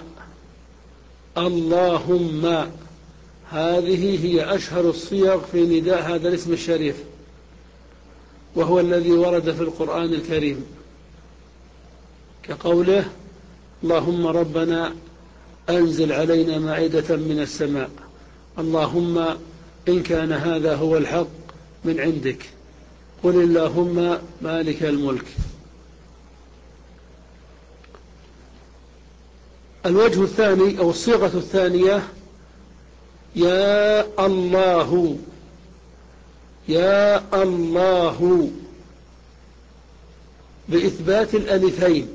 اللهم هذه هي أشهر الصيغ في نداء هذا الاسم الشريف، وهو الذي ورد في القرآن الكريم، كقوله اللهم ربنا أنزل علينا مائدة من السماء، اللهم إن كان هذا هو الحق من عندك، قل اللهم مالك الملك. الوجه الثاني أو الصيغة الثانية يا الله، يا الله بإثبات الألفين،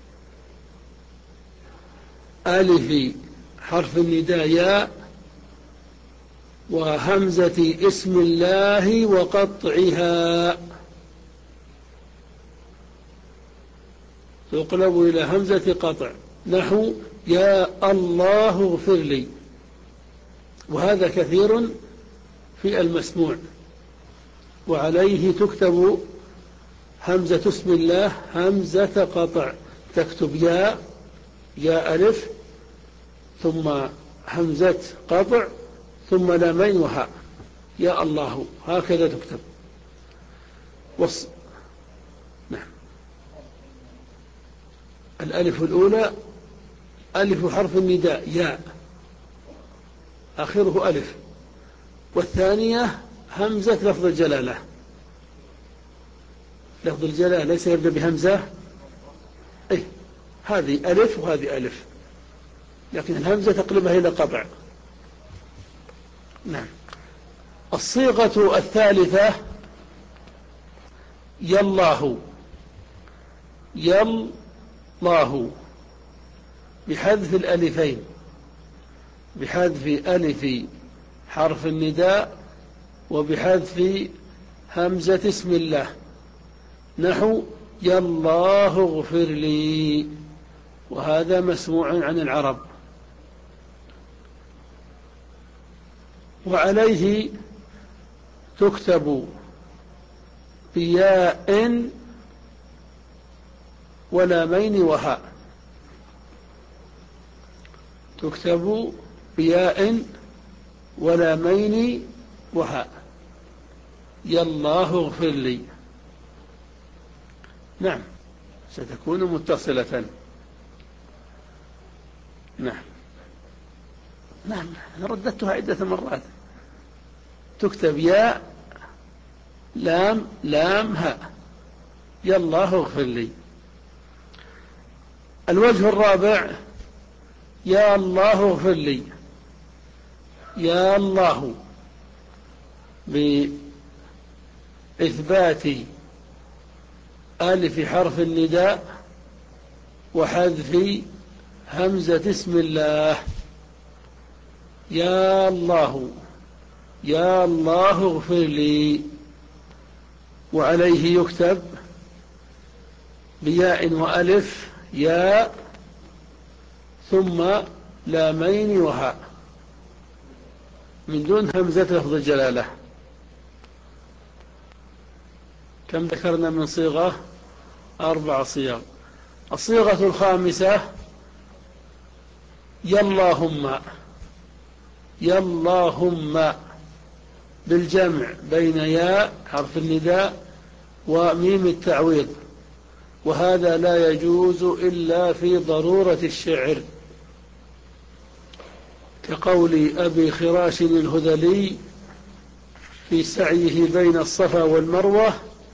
ألف حرف النداء يا، وهمزة اسم الله وقطعها تقلب إلى همزة قطع، نحو يا الله اغفر لي. وهذا كثير في المسموع. وعليه تكتب همزة اسم الله همزة قطع، تكتب يا يا ألف ثم همزة قطع ثم لامين وهاء، يا الله، هكذا تكتب. وص... نعم. الألف الأولى ألف حرف النداء يا، آخره ألف. والثانية همزة لفظ الجلالة، لفظ الجلالة ليس يبدأ بهمزة، إيه، هذه ألف وهذه ألف، لكن الهمزة تقلبها إلى قطع. نعم. الصيغة الثالثة يالله، يالله بحذف الألفين، بحذف ألف حرف النداء وبحذف همزة اسم الله، نحو يا الله اغفر لي، وهذا مسموع عن العرب. وعليه تكتب بياء ولامين وهاء، تكتب بياء ولامين وهاء، يا الله اغفر لي. نعم، ستكون متصلة. نعم نعم، أنا رددتها عدة مرات. تكتب يا لام لام هاء، يا الله اغفر لي. الوجه الرابع يا الله اغفر لي، يا الله بإثبات ألف حرف النداء وحذف همزة اسم الله، يا الله يا الله اغفر لي. وعليه يكتب بياء وألف يا ثم لامين وهاء من دون همزة لفظ الجلالة. كم ذكرنا من صيغة؟ أربع صيغ. الصيغة الخامسة يا اللهم، يا اللهم بالجمع بين ياء حرف النداء وميم التعويض، وهذا لا يجوز إلا في ضرورة الشعر، كقول أبي خراش الهذلي في سعيه بين الصفا والمروة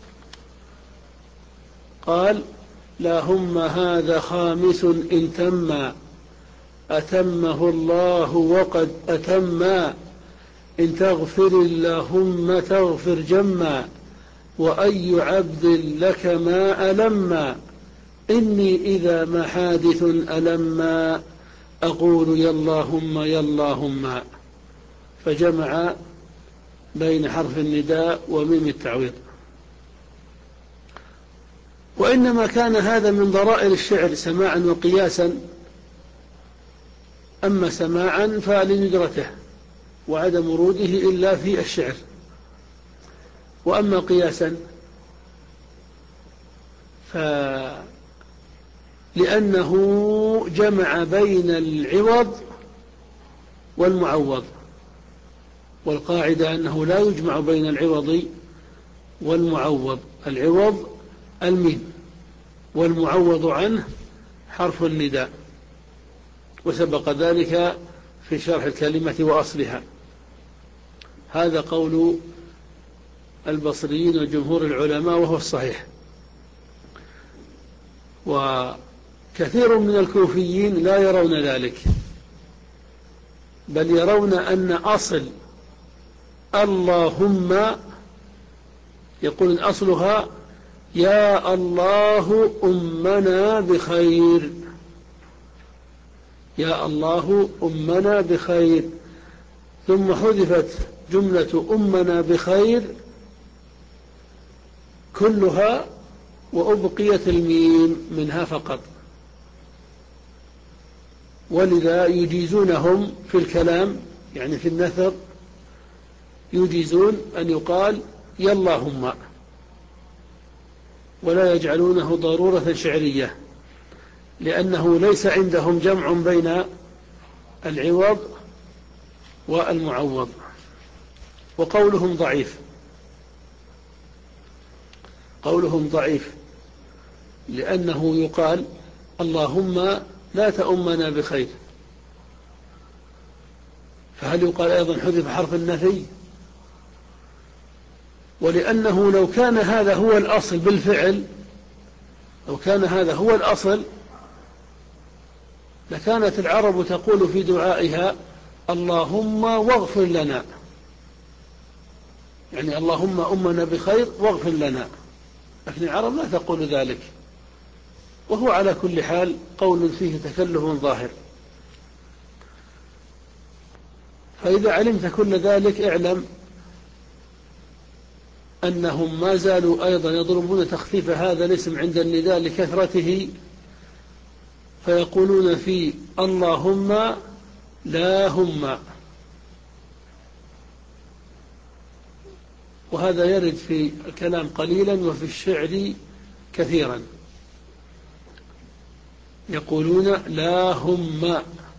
قال اللهم هذا خامس إن تم أتمه الله وقد أتما، إن تغفر اللهم تغفر جما، وأي عبد لك ما ألما، إني إذا ما حادث ألما أقول يا اللهم يا اللهم، فجمع بين حرف النداء وميم التعويض. وإنما كان هذا من ضرائر الشعر سماعا وقياسا، أما سماعا فلندرته وعدم وروده إلا في الشعر، وأما قياسا فلأنه جمع بين العوض والمعوض، والقاعدة أنه لا يجمع بين العوض والمعوض، العوض الميم والمعوض عنه حرف النداء، وسبق ذلك في شرح الكلمة وأصلها. هذا قول البصريين وجمهور العلماء وهو الصحيح. وكثير من الكوفيين لا يرون ذلك، بل يرون أن أصل اللهم يقول أصلها يا الله أمنا بخير، يا الله أمنا بخير، ثم حذفت جملة أمنا بخير كلها وأبقيت الميم منها فقط. ولذا يجيزونهم في الكلام، يعني في النثر يجيزون أن يقال يا اللهم، ولا يجعلونه ضرورة شعرية، لأنه ليس عندهم جمع بين العوض والمعوض. وقولهم ضعيف، قولهم ضعيف لأنه يقال اللهم لا تؤمنا بخير، فهل يقال أيضا حذف حرف النفي؟ ولأنه لو كان هذا هو الأصل بالفعل، لو كان هذا هو الأصل لكانت العرب تقول في دعائها اللهم واغفر لنا، يعني اللهم أمنا بخير واغفر لنا، لكن العرب لا تقول ذلك. وهو على كل حال قول فيه تكلف ظاهر. فإذا علمت كل ذلك اعلم أنهم ما زالوا أيضا يضربون تخفيف هذا الاسم عند النداء لكثرته، فيقولون في اللهم لا هم، وهذا يرد في الكلام قليلا وفي الشعر كثيرا، يقولون لا هم.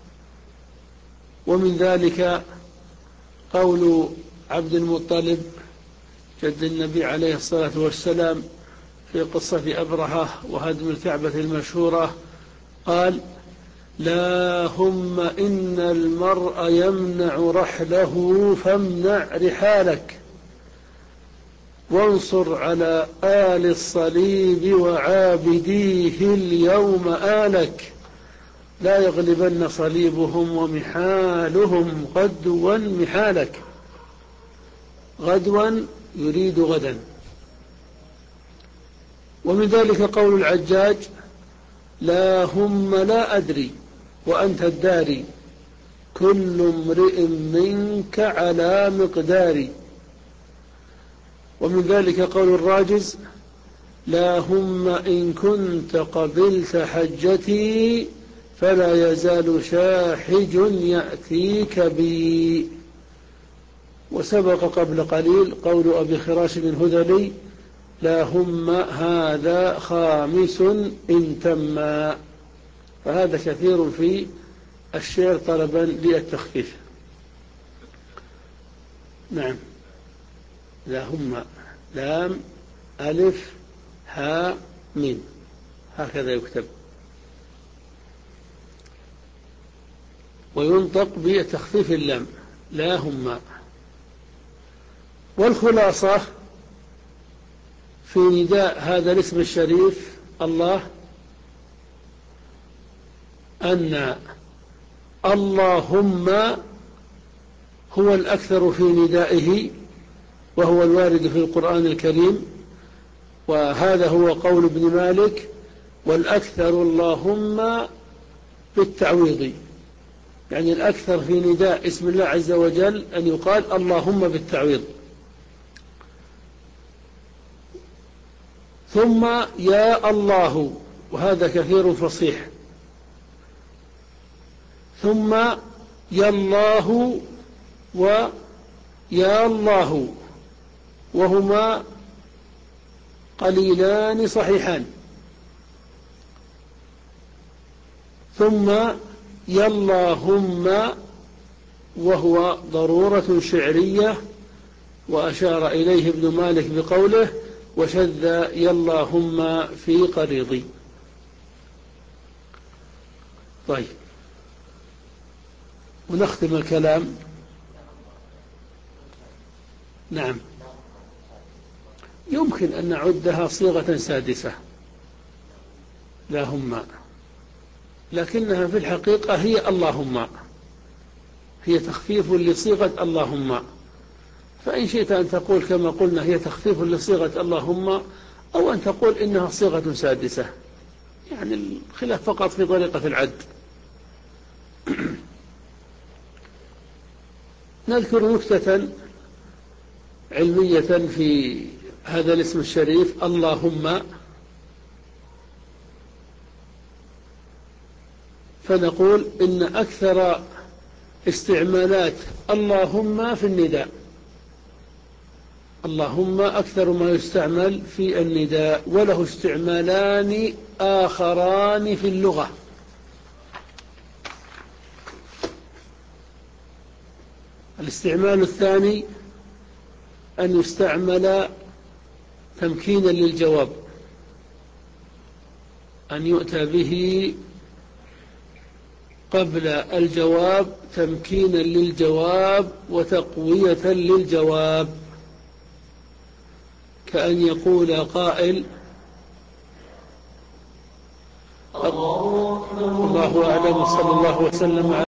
ومن ذلك قول عبد المطلب جد النبي عليه الصلاة والسلام في قصة أبرهة وهدم الكعبة المشهورة، قال لا هم إن المرء يمنع رحله فامنع رحالك، وانصر على آل الصليب وعابديه اليوم آلك، لا يغلبن صليبهم ومحالهم غدوا محالك. غدوا يريد غدا. ومن ذلك قول العجاج لا هم لا أدري وأنت الداري، كل امرئ منك على مقداري. ومن ذلك قول الراجز لا هم إن كنت قبلت حجتي فلا يزال شاحج يأتيك بي. وسبق قبل قليل قول أبي خراش الهذلي لا هم هذا خامس إن تما. فهذا كثير في الشعر طلبا للتخفيف. نعم، لا هم لام ألف ها ميم، هكذا يكتب، وينطق بتخفيف اللام لا هم. والخلاصة في نداء هذا الاسم الشريف الله أن اللهم هو الأكثر في ندائه، وهو الوارد في القرآن الكريم، وهذا هو قول ابن مالك والأكثر اللهم بالتعويض، يعني الأكثر في نداء اسم الله عز وجل أن يقال اللهم بالتعويض. ثم يا الله، وهذا كثير فصيح. ثم يا الله ويا الله، وهما قليلان صحيحان. ثم يا اللهم، وهو ضرورة شعرية، وأشار إليه ابن مالك بقوله وشذ يا اللهم في قريضي. طيب، ونختم الكلام. نعم، يمكن أن نعدها صيغة سادسة لا هم، لكنها في الحقيقة هي اللهم، هي تخفيف لصيغة اللهم. فإن شئت أن تقول كما قلنا هي تخفيف لصيغة اللهم، أو أن تقول إنها صيغة سادسة، يعني الخلاف فقط في طريقة العد. نذكر نكتة علمية في هذا الاسم الشريف اللهم، فنقول إن أكثر استعمالات اللهم في النداء، اللهم أكثر ما يستعمل في النداء، وله استعمالان آخران في اللغة. الاستعمال الثاني أن يستعمل تمكينا للجواب، أن يؤتى به قبل الجواب تمكينا للجواب وتقوية للجواب، كأن يقول قائل: الله أعلم، صلى الله وسلم على